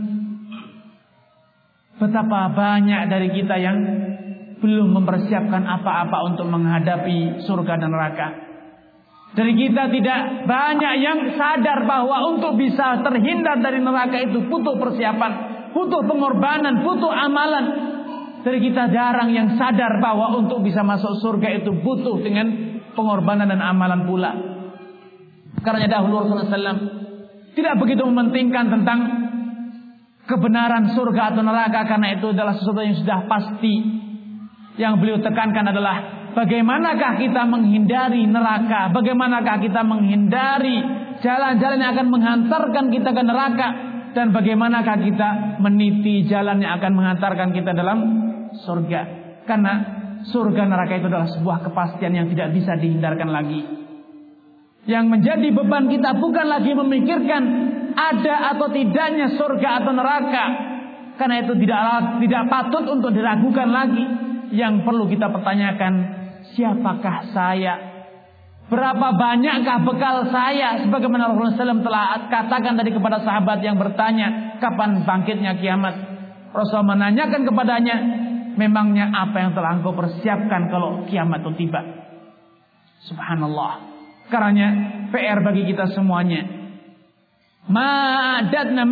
[SPEAKER 1] betapa banyak dari kita yang belum mempersiapkan apa-apa untuk menghadapi surga dan neraka. Dari kita tidak banyak yang sadar bahwa untuk bisa terhindar dari neraka itu butuh persiapan, butuh pengorbanan, butuh amalan. Dari kita jarang yang sadar bahwa untuk bisa masuk surga itu butuh dengan pengorbanan dan amalan pula. Karena dahulu Rasulullah SAW tidak begitu mementingkan tentang kebenaran surga atau neraka, karena itu adalah sesuatu yang sudah pasti. Yang beliau tekankan adalah bagaimanakah kita menghindari neraka, bagaimanakah kita menghindari jalan-jalan yang akan menghantarkan kita ke neraka, dan bagaimanakah kita meniti jalan yang akan menghantarkan kita dalam surga. Karena surga neraka itu adalah sebuah kepastian yang tidak bisa dihindarkan lagi. Yang menjadi beban kita bukan lagi memikirkan ada atau tidaknya surga atau neraka, karena itu tidak patut untuk diragukan lagi. Yang perlu kita pertanyakan, siapakah saya? Berapa banyakkah bekal saya? Sebagaimana Rasulullah SAW telah katakan tadi kepada sahabat yang bertanya kapan bangkitnya kiamat. Rasul menanyakan kepadanya, memangnya apa yang telah engkau persiapkan kalau kiamat itu tiba? Subhanallah. Karena PR bagi kita semuanya. Ma'adadna,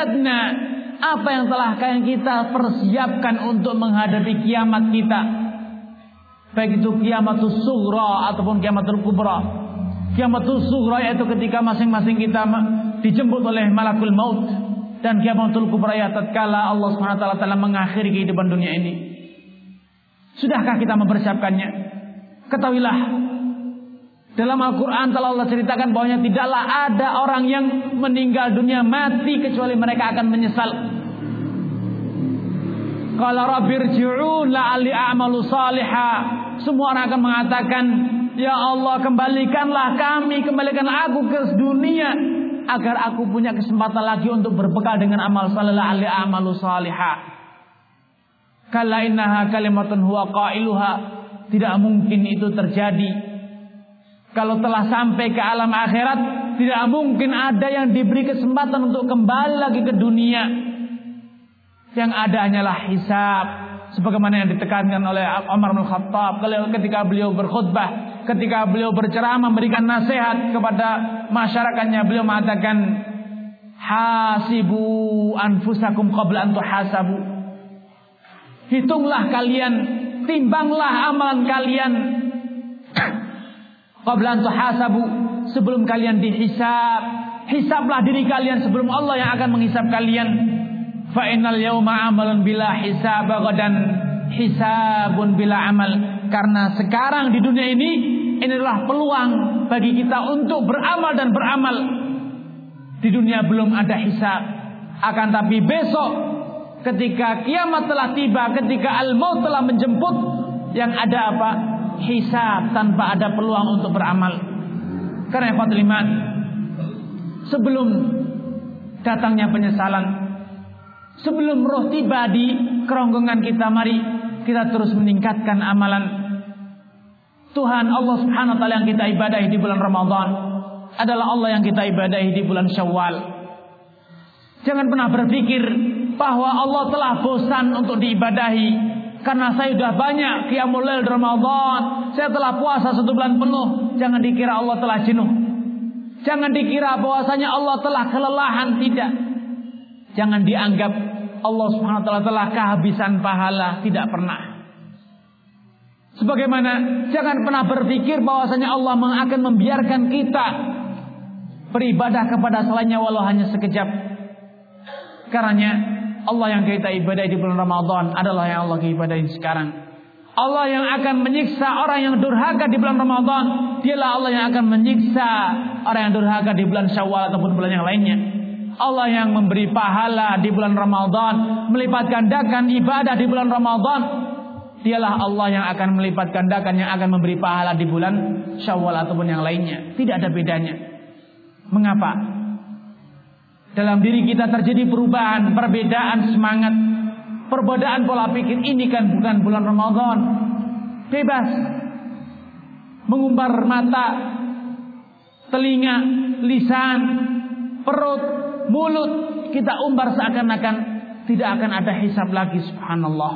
[SPEAKER 1] apa yang telah kita persiapkan untuk menghadapi kiamat kita? Baik itu kiamatus sughra ataupun kiamatul kubra. Kiamatus sughra yaitu ketika masing-masing kita dijemput oleh malakul maut, dan kiamatul kubra ya tatkala Allah Subhanahu wa taala telah mengakhiri kehidupan dunia ini. Sudahkah kita mempersiapkannya? Ketahuilah, dalam Al-Quran telah Allah ceritakan bahwanya tidaklah ada orang yang meninggal dunia mati kecuali mereka akan menyesal. Qala rabbirji'un la'alli a'malu salihah. Semua orang akan mengatakan, ya Allah, kembalikanlah kami, kembalikanlah aku ke dunia agar aku punya kesempatan lagi untuk berbekal dengan amal saleh, la'alli a'malu salihah. Kalla innaha kalimatun huwa qailuha. Tidak mungkin itu terjadi. Kalau telah sampai ke alam akhirat, tidak mungkin ada yang diberi kesempatan untuk kembali lagi ke dunia. Yang ada hanyalah hisab, sebagaimana yang ditekankan oleh Umar bin Khattab ketika beliau berkhutbah, ketika beliau berceramah memberikan nasihat kepada masyarakatnya. Beliau mengatakan, hasibu anfusakum qabla an tuhasabu. Hitunglah kalian, timbanglah amalan kalian qabla an tuhasabu, sebelum kalian dihisab. Hisablah diri kalian sebelum Allah yang akan menghisab kalian. Fa innal yawma amalun bila hisab, ghadan hisabun bila amal. Karena sekarang di dunia ini adalah peluang bagi kita untuk beramal dan beramal. Di dunia belum ada hisab, akan tapi besok ketika kiamat telah tiba, ketika al-maut telah menjemput, yang ada apa? Hisab tanpa ada peluang untuk beramal. Karena ikhwatul iman, sebelum datangnya penyesalan, sebelum roh tiba di kerongkongan kita, mari kita terus meningkatkan amalan. Tuhan Allah Subhanahu wa taala yang kita ibadahi di bulan Ramadan adalah Allah yang kita ibadahi di bulan Syawal. Jangan pernah berpikir bahwa Allah telah bosan untuk diibadahi. Karena saya sudah banyak qiyamul lail Ramadan, saya telah puasa 1 bulan penuh. Jangan dikira Allah telah jenuh. Jangan dikira bahwasanya Allah telah kelelahan, tidak. Jangan dianggap Allah Subhanahu wa taala telah kehabisan pahala, tidak pernah. Sebagaimana jangan pernah berpikir bahwasanya Allah akan membiarkan kita beribadah kepada selainnya walau hanya sekejap. Karena Allah yang kita ibadahi di bulan Ramadan adalah yang Allah ibadahi sekarang. Allah yang akan menyiksa orang yang durhaka di bulan Ramadan, dialah Allah yang akan menyiksa orang yang durhaka di bulan Syawal ataupun bulan yang lainnya. Allah yang memberi pahala di bulan Ramadan, melipat gandakan ibadah di bulan Ramadan, dialah Allah yang akan melipat gandakan, yang akan memberi pahala di bulan Syawal ataupun yang lainnya. Tidak ada bedanya. Mengapa? Dalam diri kita terjadi perubahan, perbedaan semangat, perbedaan pola pikir. Ini kan bukan bulan Ramadan. Bebas mengumbar mata, telinga, lisan, perut, mulut, kita umbar seakan-akan tidak akan ada hisab lagi. Subhanallah.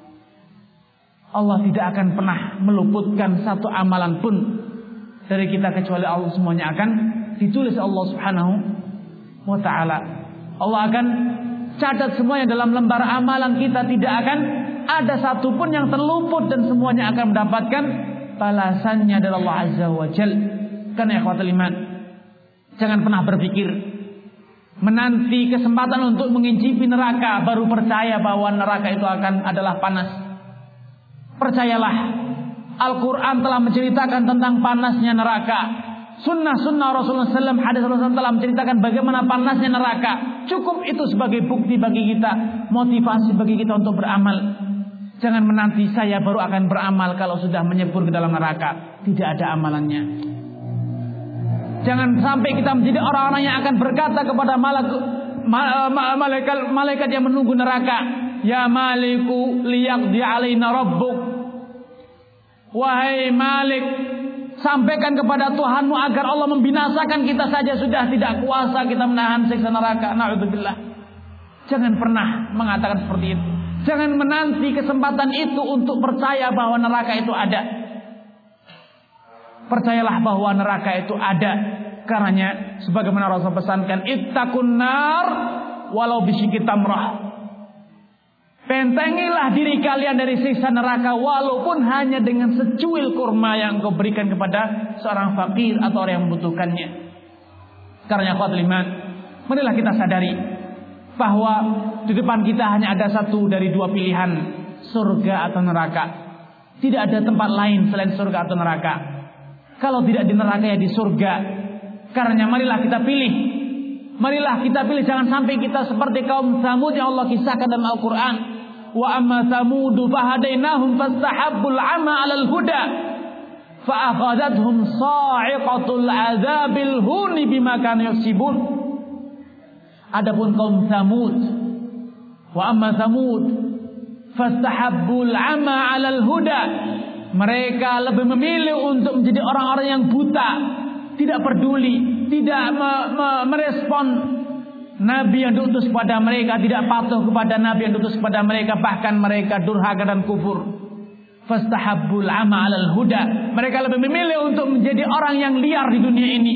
[SPEAKER 1] Allah tidak akan pernah meluputkan satu amalan pun dari kita kecuali Allah semuanya akan ditulis Allah Subhanahu wa ta'ala. Allah akan catat semuanya dalam lembar amalan kita. Tidak akan ada satupun yang terluput, dan semuanya akan mendapatkan balasannya dari Allah Azza wa Jal. Karena ikhwatul iman, jangan pernah berpikir menanti kesempatan untuk mengincipi neraka baru percaya bahwa neraka itu adalah panas. Percayalah, Al-Quran telah menceritakan tentang panasnya neraka. Sunnah Rasulullah SAW, hadis Rasulullah SAW telah menceritakan bagaimana panasnya neraka. Cukup itu sebagai bukti bagi kita, motivasi bagi kita untuk beramal. Jangan menanti saya baru akan beramal kalau sudah menyebur ke dalam neraka. Tidak ada amalannya. Jangan sampai kita menjadi orang-orang yang akan berkata kepada malaikat yang menunggu neraka, ya maliku liyaqdi alaina rabbuk. Wahai Malik, sampaikan kepada Tuhanmu agar Allah membinasakan kita saja, sudah tidak kuasa kita menahan siksa neraka. Na'udzubillah. Jangan pernah mengatakan seperti itu. Jangan menanti kesempatan itu untuk percaya bahwa neraka itu ada. Percayalah bahwa neraka itu ada. Karenanya sebagaimana Rasul pesankan, ittaqun nar walau bisyikki tamrah. Bentengilah diri kalian dari siksa neraka walaupun hanya dengan secuil kurma yang engkau berikan kepada seorang fakir atau orang yang membutuhkannya. Karena ikhwatul iman, marilah kita sadari bahwa di depan kita hanya ada satu dari dua pilihan, surga atau neraka. Tidak ada tempat lain selain surga atau neraka. Kalau tidak di neraka ya di surga. Karena marilah kita pilih. Marilah kita pilih, jangan sampai kita seperti kaum Tsamud yang Allah kisahkan dalam Al-Quran. Wa amma Tsamudu fahadainahum fastahabbul 'ama 'alal huda fa'akhadhathum sa'iqatul 'adzabil huni bima kanu yaksibun. Adapun kaum Tsamud, wa amma Tsamud fastahabbul 'ama 'alal huda, mereka lebih memilih untuk menjadi orang-orang yang buta, tidak peduli, tidak merespon Nabi yang diutus kepada mereka, tidak patuh kepada Nabi yang diutus kepada mereka, bahkan mereka durhaka dan kufur. Fastahabbul 'ama 'alal huda, mereka lebih memilih untuk menjadi orang yang liar di dunia ini,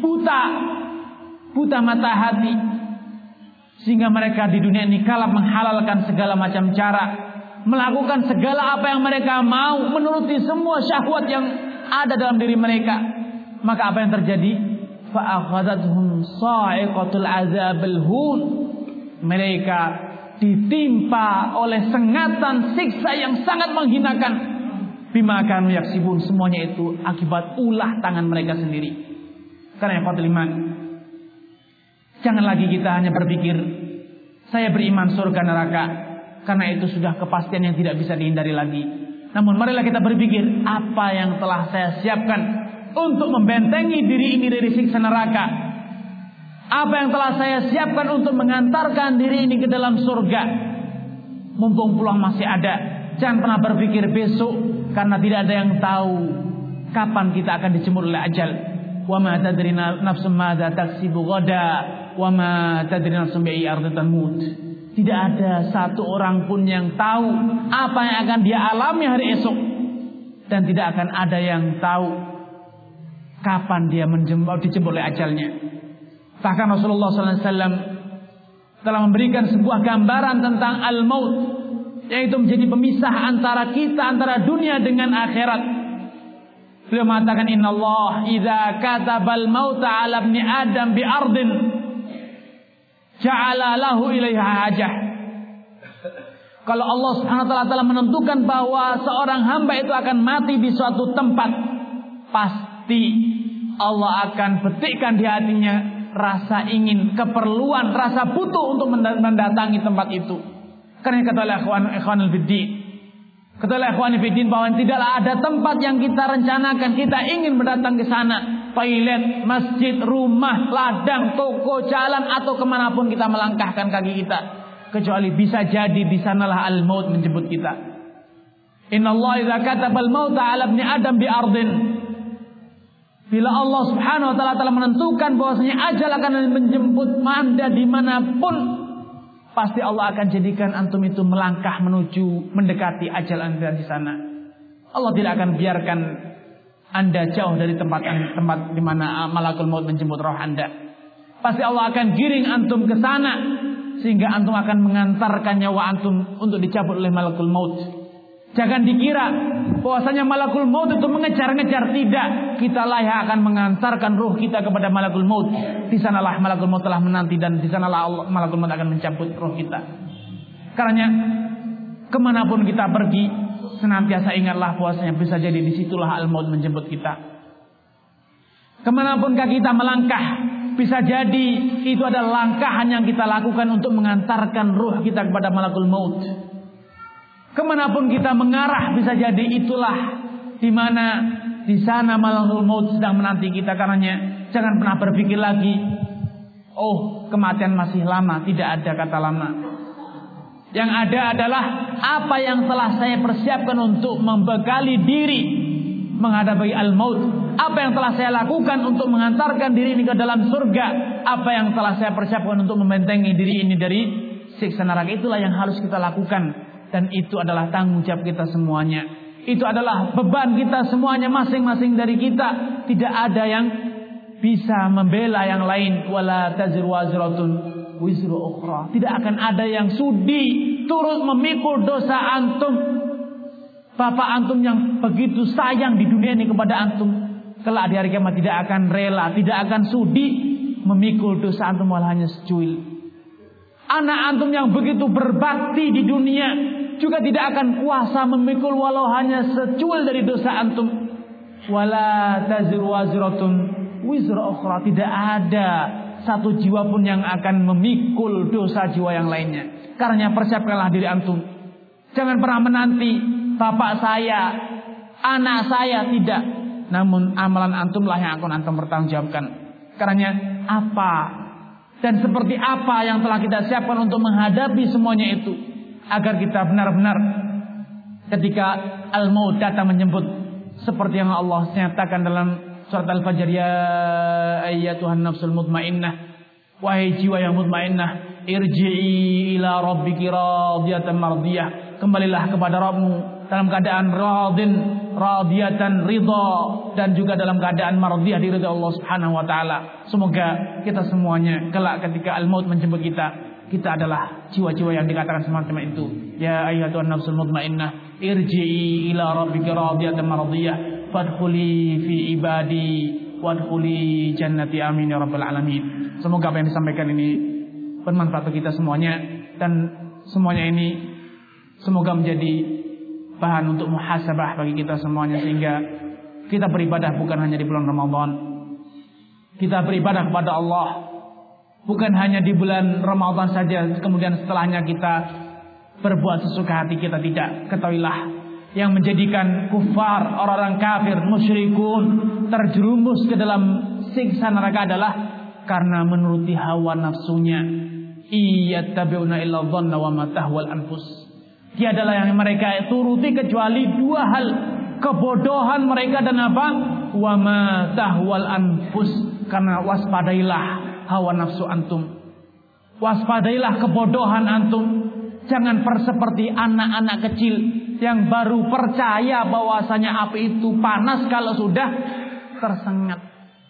[SPEAKER 1] buta mata hati, sehingga mereka di dunia ini kalah menghalalkan segala macam cara, melakukan segala apa yang mereka mau, menuruti semua syahwat yang ada dalam diri mereka. Maka apa yang terjadi? Fa'akhadhathum sa'iqatul 'adzabil hun, mereka ditimpa oleh sengatan siksa yang sangat menghinakan. Bima kanu yaksibun, semuanya itu akibat ulah tangan mereka sendiri. Karena ikhwatul iman, jangan lagi kita hanya berpikir saya beriman surga neraka, karena itu sudah kepastian yang tidak bisa dihindari lagi. Namun marilah kita berpikir, apa yang telah saya siapkan untuk membentengi diri ini dari siksa neraka? Apa yang telah saya siapkan untuk mengantarkan diri ini ke dalam surga? Mumpung peluang masih ada, jangan pernah berpikir besok, karena tidak ada yang tahu kapan kita akan dijemur oleh ajal. Wa ma tadri nafsum madza taksibu ghada, wa ma tadri nafsum bi ayyi ardin tamut. Tidak ada satu orang pun yang tahu apa yang akan dia alami hari esok, dan tidak akan ada yang tahu kapan dia dijemput oleh ajalnya. Bahkan Rasulullah SAW telah memberikan sebuah gambaran tentang al-maut, yaitu menjadi pemisah antara kita, antara dunia dengan akhirat. Beliau mengatakan, Inna Allah idza katabal mauta 'ala ibni Adam bi ardin ja'ala lahu ilaiha hajah. Kalau Allah Subhanahu wa taala telah menentukan bahwa seorang hamba itu akan mati di suatu tempat, pasti Allah akan petikkan di hatinya rasa ingin, keperluan, rasa butuh untuk mendatangi tempat itu. Karena kata ikhwanul fiddin, bahwa tidaklah ada tempat yang kita rencanakan, kita ingin mendatang ke sana, toilet, masjid, rumah, ladang, toko, jalan, atau kemanapun kita melangkahkan kaki kita, kecuali bisa jadi di sanalah al-maut menjemput kita. Inna Allah idza katabal mauta 'ala ibni Adam bi ardin. Bila Allah Subhanahu wa taala telah menentukan bahwasanya ajal akan menjemput Anda dimanapun, pasti Allah akan jadikan antum itu melangkah menuju mendekati ajal Anda di sana. Allah tidak akan biarkan Anda jauh dari tempat di mana malakul maut menjemput roh Anda. Pasti Allah akan giring antum ke sana, sehingga antum akan mengantarkan nyawa antum untuk dicabut oleh malakul maut. Jangan dikira bahwasanya malakul maut itu mengejar-ngejar, tidak. Kitalah yang akan mengantarkan ruh kita kepada malakul maut. Di sanalah malakul maut telah menanti, dan di sanalah malakul maut akan mencabut ruh kita. Karena kemanapun kita pergi, senantiasa ingatlah bahwasanya bisa jadi disitulah al-maut menjemput kita. Kemanapun kita melangkah, bisa jadi itu adalah langkahan yang kita lakukan untuk mengantarkan ruh kita kepada malakul maut. Kemanapun kita mengarah, bisa jadi itulah di mana di sana malakul maut sedang menanti kita. Karenanya jangan pernah berpikir lagi, oh kematian masih lama. Tidak ada kata lama. Yang ada adalah apa yang telah saya persiapkan untuk membekali diri menghadapi al-maut. Apa yang telah saya lakukan untuk mengantarkan diri ini ke dalam surga. Apa yang telah saya persiapkan untuk membentengi diri ini dari siksa neraka. Itulah yang harus kita lakukan. Dan itu adalah tanggung jawab kita semuanya. Itu adalah beban kita semuanya, masing-masing dari kita. Tidak ada yang bisa membela yang lain. Wala taziru wazratun wizru ukhra. Tidak akan ada yang sudi turut memikul dosa antum. Bapak antum yang begitu sayang di dunia ini kepada antum, kelak di hari kiamat tidak akan rela, tidak akan sudi memikul dosa antum walau hanya secuil. Anak antum yang begitu berbakti di dunia juga tidak akan kuasa memikul walau hanya secuil dari dosa antum. Wala taziru wazratun wizra ukhra, tidak ada satu jiwa pun yang akan memikul dosa jiwa yang lainnya. Karena persiapkanlah diri antum. Jangan pernah menanti bapak saya, anak saya, tidak. Namun amalan antumlah yang akan antum bertanggungjawabkan. Karena apa dan seperti apa yang telah kita siapkan untuk menghadapi semuanya itu, agar kita benar-benar ketika al-maut datang menjemput, seperti yang Allah nyatakan dalam surat Al-Fajr, ya ayyatuhan nafsul mutmainnah, wahai jiwa yang mutmainnah, irji'i ila rabbiki radiyatan mardiyah, kembalilah kepada Rabbmu dalam keadaan radiyatan ridha, dan juga dalam keadaan mardiyah, diridha Allah Subhanahu wa taala. Semoga kita semuanya kelak ketika al-maut menjemput kita adalah jiwa-jiwa yang dikatakan semacam itu. Ya ayyatuhan nafsul mutmainnah, irji'i ila rabbiki radiyatan mardiyah, fadkhuli fi ibadi wadkhuli jannati, amin ya rabbal alamin. Semoga apa yang disampaikan ini bermanfaat bagi kita semuanya, dan semuanya ini semoga menjadi bahan untuk muhasabah bagi kita semuanya, sehingga kita beribadah bukan hanya di bulan Ramadan. Kita beribadah kepada Allah bukan hanya di bulan Ramadan saja, kemudian setelahnya kita berbuat sesuka hati kita, tidak. Ketahuilah, yang menjadikan kufar, orang-orang kafir, musyrikun terjerumus ke dalam siksa neraka adalah karena menuruti hawa nafsunya. Iyattabi'una illa dhanna wa ma tahwal anfus. Tiadalah yang mereka turuti kecuali dua hal, kebodohan mereka dan apa? Wa ma tahwal anfus. Karena waspadailah hawa nafsu antum, waspadailah kebodohan antum. Jangan seperti anak-anak kecil yang baru percaya bahwasanya api itu panas kalau sudah tersengat.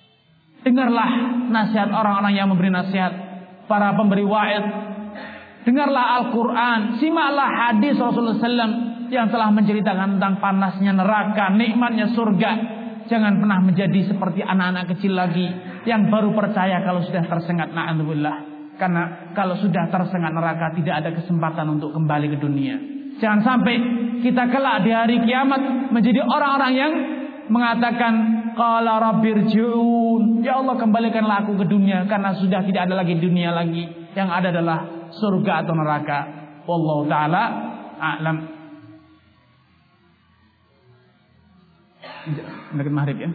[SPEAKER 1] Dengarlah nasihat orang-orang yang memberi nasihat, para pemberi wa'id. Dengarlah Al-Quran, simaklah hadis Rasulullah SAW yang telah menceritakan tentang panasnya neraka, nikmatnya surga. Jangan pernah menjadi seperti anak-anak kecil lagi yang baru percaya kalau sudah tersengat, na'udzubillah. Karena kalau sudah tersengat neraka tidak ada kesempatan untuk kembali ke dunia. Jangan sampai kita kelak di hari kiamat menjadi orang-orang yang mengatakan qala rabbirji'un, ya Allah kembalikanlah aku ke dunia, karena sudah tidak ada lagi dunia lagi, yang ada adalah surga atau neraka. Wallahu taala a'lam. Dekat maghrib ya.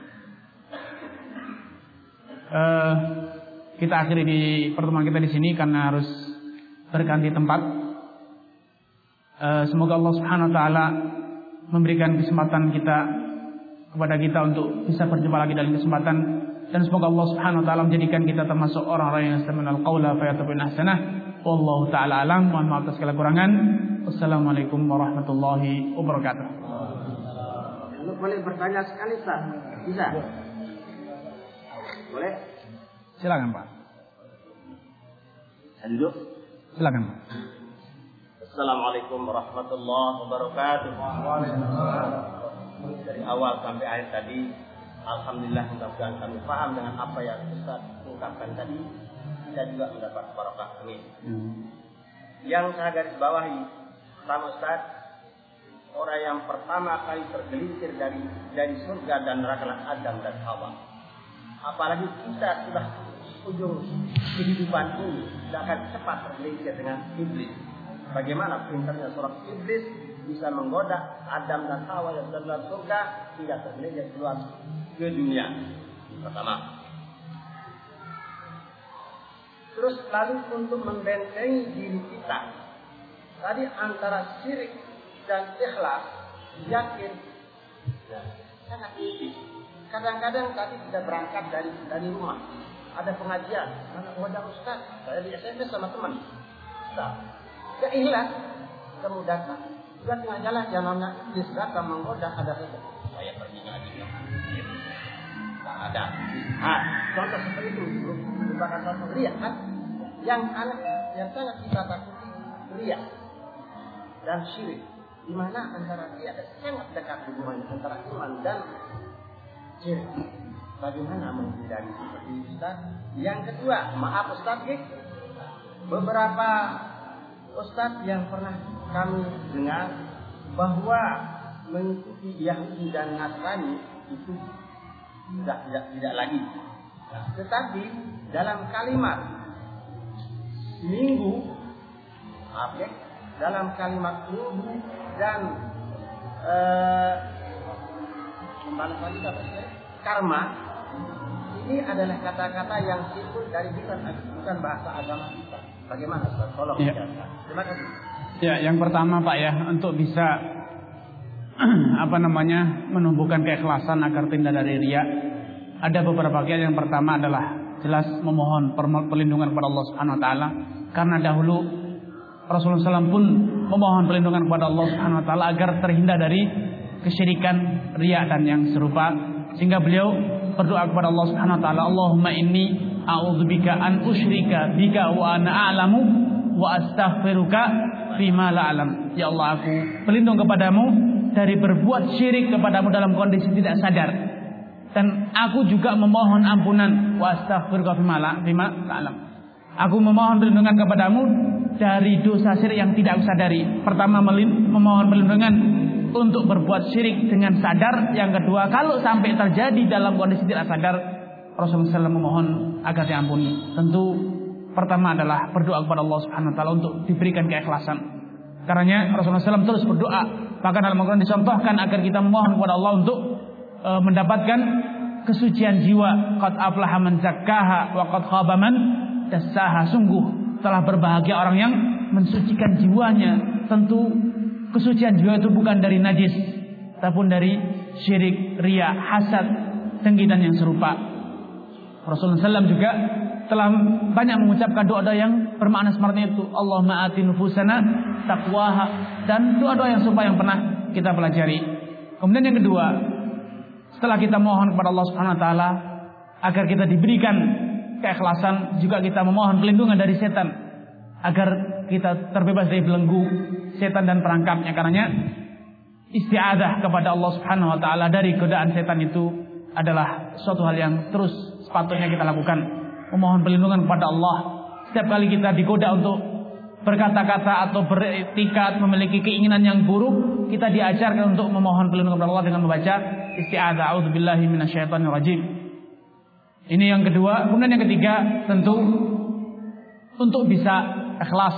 [SPEAKER 1] Kita akhiri di pertemuan kita di sini karena harus berganti tempat. Semoga Allah Subhanahu wa taala memberikan kesempatan kepada kita untuk bisa berjumpa lagi dalam kesempatan, dan semoga Allah Subhanahu wa taala menjadikan kita termasuk orang-orang yang yastami'unal qaula fayattabi'una ahsanah. Wallahu taala alam. Mohon maaf atas segala kurangan. Wassalamualaikum warahmatullahi wabarakatuh.
[SPEAKER 2] Boleh bertanya sekali, Ustaz? Bisa? Boleh?
[SPEAKER 1] Silakan Pak.
[SPEAKER 2] Saya duduk.
[SPEAKER 1] Silakan Pak.
[SPEAKER 2] Assalamualaikum warahmatullahi wabarakatuh. Dari awal sampai akhir tadi, alhamdulillah mudah-mudahan kami paham dengan apa yang Ustaz ungkapkan tadi. Kita juga mendapat barokah. Amin. Yang saya garis bawahi, pertama Ustaz, orang yang pertama kali tergelincir dari surga dan neraka adalah Adam dan Hawa. Apalagi kita sudah ujung kehidupan ini tidak akan cepat tergelincir dengan iblis. Bagaimana pintarnya seorang iblis bisa menggoda Adam dan Hawa yang sudah dalam surga hingga tergelincir keluar ke dunia. Pertama. Terus lalu untuk membentengi diri kita tadi antara syirik dan ikhlas, yakin, sangat tinggi. Kadang-kadang tadi kita berangkat dari rumah, ada pengajian, wadah Ustaz, saya di SMS sama teman, Ustaz, ya ikhlas, kamu datang, juga tengah jalan jangan iblis datang menggoda, ada saya pergi ngaji, tak ada. Contoh seperti itu merupakan satu riak kan, yang sangat kita takuti riak. dan syirik. Di mana antara dia ada sangat dekat hubungannya antara iman dan syirik. Bagaimana menghindari seperti itu, Ustaz? Yang kedua, maaf Ustaz, beberapa Ustaz yang pernah kami dengar bahwa mengikuti Yahudi dan Nasrani itu sudah tidak lagi. Tetapi dalam kalimat minggu, dalam kalimat minggu dan karma, ini adalah kata-kata yang simpul dari bukan bahasa agama kita. Bagaimana Ustaz? Tolong jelaskan. Terima kasih.
[SPEAKER 1] Ya, yang pertama Pak ya, untuk bisa menumbuhkan keikhlasan agar tidak dari riya, ada beberapa bagian. Yang pertama adalah jelas memohon perlindungan kepada Allah Subhanahu wa taala, karena dahulu Rasulullah SAW pun memohon perlindungan kepada Allah Subhanahu wa taala agar terhindar dari kesyirikan, riya dan yang serupa, sehingga beliau berdoa kepada Allah Subhanahu wa taala, Allahumma inni a'udzubika an usyrika bika wa ana a'lamu wa astaghfiruka fima la a'lam. Ya Allah, aku berlindung kepadamu dari berbuat syirik kepadamu dalam kondisi tidak sadar, dan aku juga memohon ampunan wa astaghfiruka fima la a'lam. Aku memohon perlindungan kepadamu dari dosa syirik yang tidak aku sadari. Pertama, memohon perlindungan untuk berbuat syirik dengan sadar. Yang kedua, kalau sampai terjadi dalam kondisi tidak sadar, Rasulullah SAW memohon agar diampuni. Tentu pertama adalah berdoa kepada Allah Subhanahu wa taala untuk diberikan keikhlasan. Karenanya Rasulullah SAW terus berdoa. Bahkan dalam Al-Quran dicontohkan agar kita memohon kepada Allah untuk mendapatkan kesucian jiwa. Qad aflaha man zakkaha wa qad khaba man dassaha. Sungguh telah berbahagia orang yang mensucikan jiwanya. Tentu kesucian jiwa itu bukan dari najis, tapi dari syirik, riya, hasad, dengki dan yang serupa. Rasulullah SAW juga telah banyak mengucapkan doa-doa yang bermakna seperti itu. Allahumma ati nufusana taqwaha, dan doa-doa yang serupa yang pernah kita pelajari. Kemudian yang kedua, setelah kita mohon kepada Allah Subhanahu wa taala agar kita diberikan keikhlasan, juga kita memohon perlindungan dari setan agar kita terbebas dari belenggu setan dan perangkapnya. Karenanya isti'adzah kepada Allah Subhanahu wa taala dari godaan setan itu adalah suatu hal yang terus sepatutnya kita lakukan. Memohon perlindungan kepada Allah. Setiap kali kita digoda untuk berkata-kata atau beriktikad memiliki keinginan yang buruk, kita diajarkan untuk memohon perlindungan kepada Allah dengan membaca isti'adzah, a'udzubillahi minasyaitonirrajim. Ini yang kedua. Kemudian yang ketiga, tentu untuk bisa ikhlas,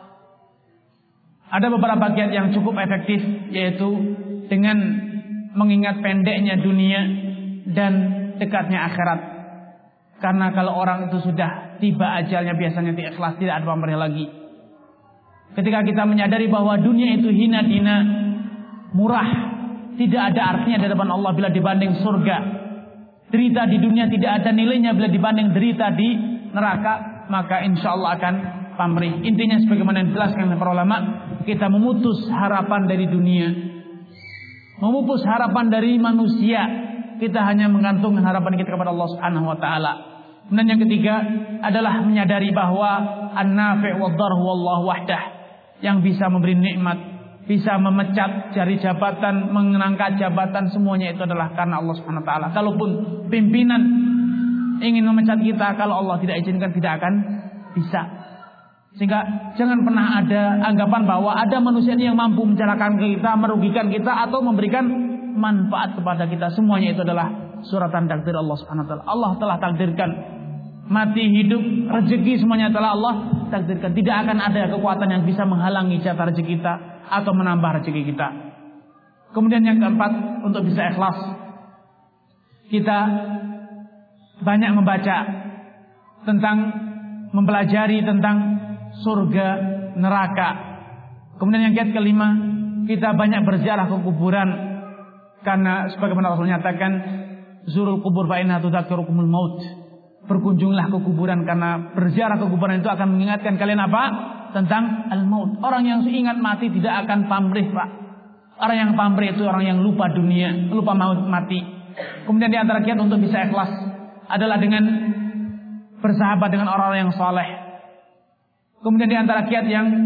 [SPEAKER 1] ada beberapa bagian yang cukup efektif, yaitu dengan mengingat pendeknya dunia dan dekatnya akhirat. Karena kalau orang itu sudah tiba ajalnya, biasanya ikhlas, tidak ada pamrih lagi. Ketika kita menyadari bahwa dunia itu hina dina, murah, tidak ada artinya di hadapan Allah bila dibanding surga. Derita di dunia tidak ada nilainya bila dibanding derita di neraka, maka insya Allah akan pamrih. Intinya sebagaimana yang dijelaskan oleh para ulama, kita memutus harapan dari dunia, memutus harapan dari manusia. Kita hanya menggantungkan harapan kita kepada Allah Subhanahu wa taala. Dan yang ketiga adalah menyadari bahwa an-nafi' wad-darr wallahu wahdah, yang bisa memberi nikmat, bisa memecat jari jabatan, mengangkat jabatan, semuanya itu adalah karena Allah Subhanahu wa taala. Kalaupun pimpinan ingin memecat kita, kalau Allah tidak izinkan, tidak akan bisa. Sehingga jangan pernah ada anggapan bahwa ada manusia yang mampu mencelakakan kita, merugikan kita, atau memberikan manfaat kepada kita. Semuanya itu adalah suratan takdir Allah Subhanahu wa taala. Allah telah takdirkan mati, hidup, rezeki, semuanya telah Allah takdirkan. Tidak akan ada kekuatan yang bisa menghalangi jatah rezeki kita atau menambah rezeki kita. Kemudian yang keempat, untuk bisa ikhlas, kita banyak membaca tentang, mempelajari tentang surga, neraka. Kemudian yang kelima, kita banyak berziarah ke kuburan, karena sebagaimana Rasul nyatakan, zurul kubur fa inna tudzakirukumul maut. Berkunjunglah ke kuburan, karena berziarah ke kuburan itu akan mengingatkan kalian apa? Tentang al-maut. Orang yang ingat mati tidak akan pamrih, Pak. Orang yang pamrih itu orang yang lupa dunia, lupa mati. Kemudian di antara kiat untuk bisa ikhlas adalah dengan bersahabat dengan orang-orang yang saleh. Kemudian di antara kiat yang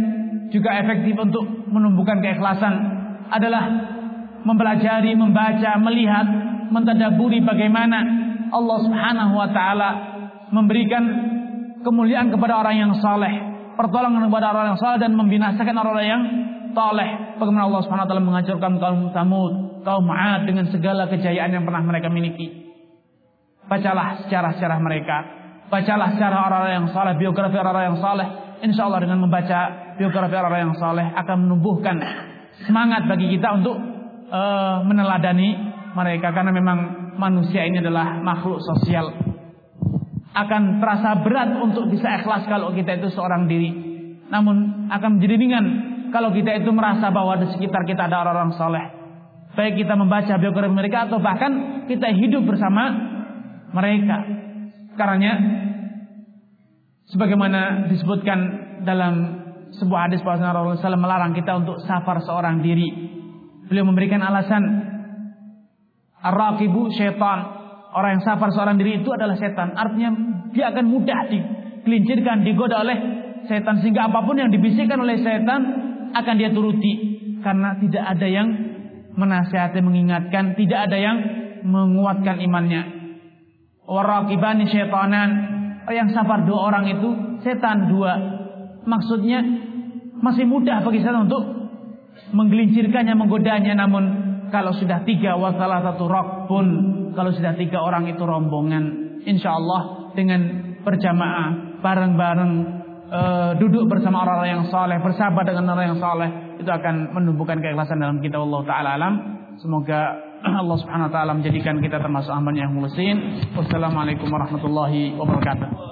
[SPEAKER 1] juga efektif untuk menumbuhkan keikhlasan adalah mempelajari, membaca, melihat, mentadaburi bagaimana Allah Subhanahu wa taala memberikan kemuliaan kepada orang yang saleh, pertolongan kepada orang yang saleh dan membinasakan orang yang saleh. Bagaimana Allah Subhanahu wa taala menghancurkan kaum Tsamud, kaum 'Ad dengan segala kejayaan yang pernah mereka miliki. Bacalah sejarah-sejarah mereka, bacalah sejarah orang-orang yang saleh, biografi orang-orang yang saleh. Insyaallah dengan membaca biografi orang-orang yang saleh akan menumbuhkan semangat bagi kita untuk meneladani mereka, karena memang manusia ini adalah makhluk sosial. Akan terasa berat untuk bisa ikhlas kalau kita itu seorang diri, namun akan menjadi ringan kalau kita itu merasa bahwa di sekitar kita ada orang-orang saleh. Baik kita membaca biografi mereka atau bahkan kita hidup bersama mereka. Karenanya sebagaimana disebutkan dalam sebuah hadis bahwa Rasulullah SAW melarang kita untuk safar seorang diri. Beliau memberikan alasan, ar-raqibu syaitan. Orang yang safar seorang diri itu adalah setan. Artinya dia akan mudah digelincirkan, digoda oleh setan, sehingga apapun yang dibisikkan oleh setan akan dia turuti, karena tidak ada yang menasihati, mengingatkan, tidak ada yang menguatkan imannya. Waraqibani syaitanan, yang safar dua orang itu setan dua. Maksudnya masih mudah bagi setan untuk menggelincirkannya, menggodanya. Namun kalau sudah tiga, wasalah satu rakbun, kalau sudah tiga orang itu rombongan, insyaallah dengan berjamaah bareng-bareng, duduk bersama orang-orang yang saleh, bersahabat dengan orang yang saleh, itu akan menumbuhkan keikhlasan dalam kita. Allah taala alam. Semoga Allah Subhanahu wa taala menjadikan kita termasuk hamba yang mukhlasin. Wassalamualaikum warahmatullahi wabarakatuh.